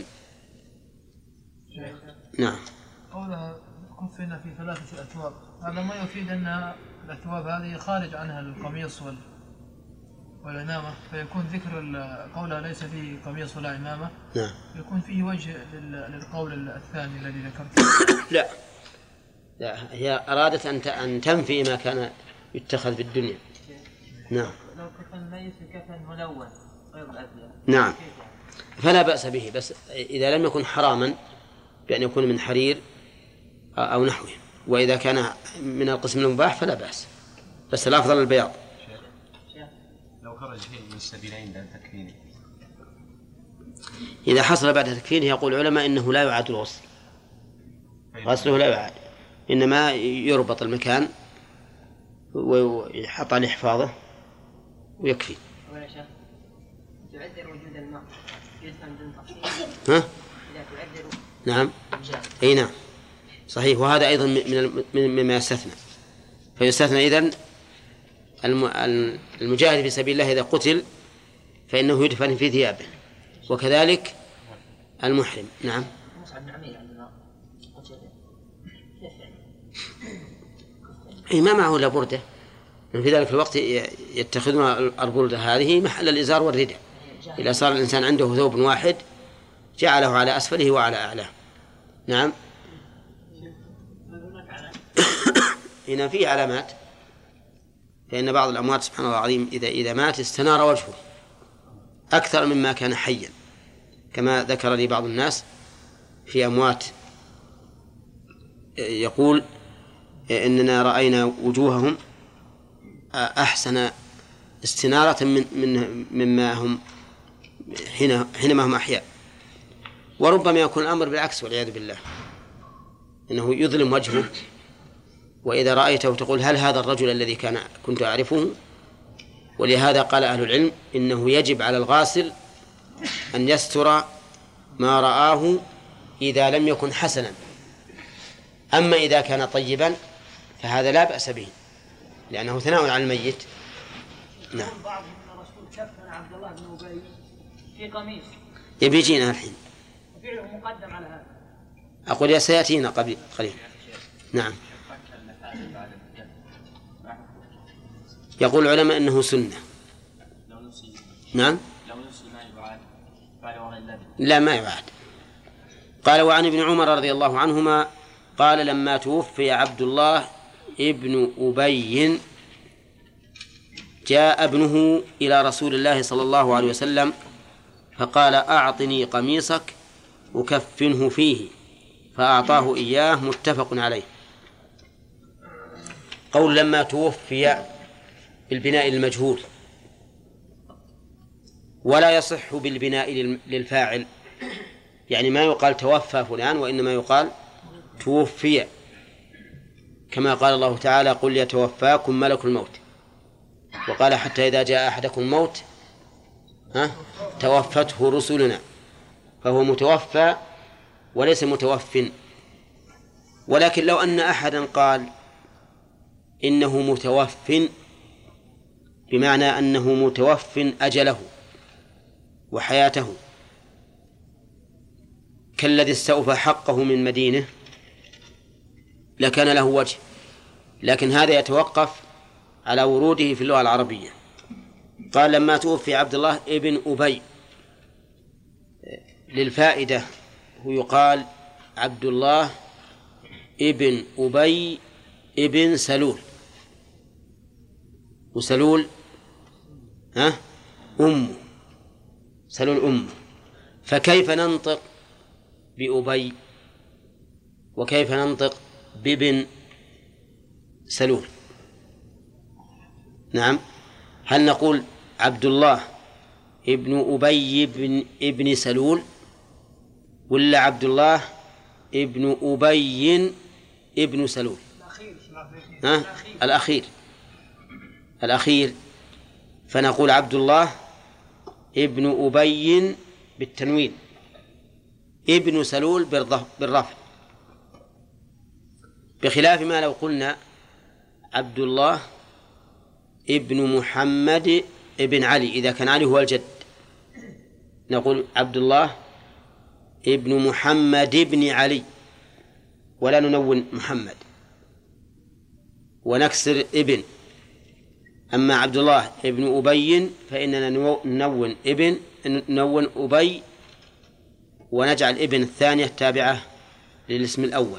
نعم. قولها كفنا في ثلاثة أثواب، هذا ما يفيد أن الأثواب هذه خارج عنها القميص وال والعمامة، فيكون ذكر قولها ليس فيه قميص ولا عمامة. نعم. يكون فيه وجه للقول الثاني الذي ذكرته. لا لا هي أرادت أن أن تنفي ما كان يتخذ في الدنيا. نعم. لو كفن ميت كفن ملون غير الأبيض. نعم فلا بأس به، بس إذا لم يكن حراما بأن يكون من حرير أو نحوه، وإذا كان من القسم المباح فلا بأس، بس الأفضل البياض. لو خرج شيء من السبيلين بعد تكفينه، إذا حصل بعد تكفينه يقول العلماء إنه لا يعاد الغسل، غسله لا يعاد، إنما يربط المكان ويحط عليه حفاظه ويكفي. ويا شيخ تعذر وجود الماء يدفن دون تقصير. ها؟ إذا تعذر. نعم. أي نعم صحيح، وهذا أيضا من مما يستثنى، فيستثنى إذن المجاهد في سبيل الله إذا قتل فإنه يدفن في ثيابه، وكذلك المحرم. نعم. مصعب بن عمير عندما قتل كيف يعني؟ أي ما معه إلا بردة، في ذلك الوقت يتخذون البردة هذه محل الإزار والرداء. إذا صار الإنسان عنده ثوب واحد جعله على أسفله وعلى أعلاه. نعم. هنا فيه علامات، فإن بعض الأموات سبحان الله العظيم إذا إذا مات استنار وجهه أكثر مما كان حيا، كما ذكر لي بعض الناس في أموات يقول إننا رأينا وجوههم أحسن استنارة من من مما هم حين حينما هم أحياء. وربما يكون الأمر بالعكس والعياذ بالله، إنه يظلم وجهه، وإذا رأيته تقول هل هذا الرجل الذي كان كنت أعرفه؟ ولهذا قال أهل العلم إنه يجب على الغاسل أن يستر ما رآه إذا لم يكن حسنا، أما إذا كان طيبا فهذا لا بأس به لأنه ثناء على الميت. نعم. بعض من الرسول كفن عبد الله بن أبي في قميص. يبي يجينا الحين. وفعله مقدم على هذا. أقول يا سيأتينا قبل قليل. نعم. يقول العلماء أنه سنة. نعم. لا ما يعاد. قال وعن ابن عمر رضي الله عنهما قال لما توفي عبد الله ابن أبي جاء ابنه إلى رسول الله صلى الله عليه وسلم فقال أعطني قميصك أكفنه فيه، فأعطاه إياه، متفق عليه. قول لما توفي بالبناء المجهول، ولا يصح بالبناء للفاعل، يعني ما يقال توفى فلان وإنما يقال توفي، كما قال الله تعالى قل يتوفاكم ملك الموت، وقال حتى إذا جاء أحدكم الموت ها توفته رسلنا، فهو متوفى وليس متوف. ولكن لو أن أحدا قال إنه متوف بمعنى أنه متوف أجله وحياته، كالذي استوفى حقه من مدينه لكان له وجه، لكن هذا يتوقف على وروده في اللغة العربية. قال لما توفي عبد الله ابن أبي، للفائدة هو يقال عبد الله ابن أبي ابن سلول، وسلول ها أمه، سلول أمه، فكيف ننطق بأبي وكيف ننطق بابن سلول؟ نعم، هل نقول عبد الله ابن أبي ابن, ابن سلول ولا عبد الله ابن أبي ابن سلول؟ ها؟ الأخير الأخير فنقول عبد الله ابن أبي بالتنوين، ابن سلول بالرفع، بخلاف ما لو قلنا عبد الله ابن محمد ابن علي، إذا كان علي هو الجد نقول عبد الله ابن محمد ابن علي ولا ننون محمد ونكسر ابن. أما عبد الله ابن أبي فإننا ننون ابن ننون أبي ونجعل ابن الثانية تابعة للاسم الأول.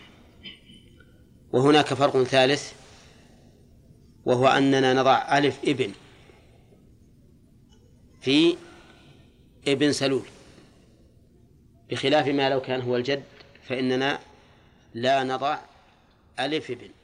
وهناك فرق ثالث، وهو أننا نضع ألف ابن في ابن سلول، بخلاف ما لو كان هو الجد فإننا لا نضع ألف ابن.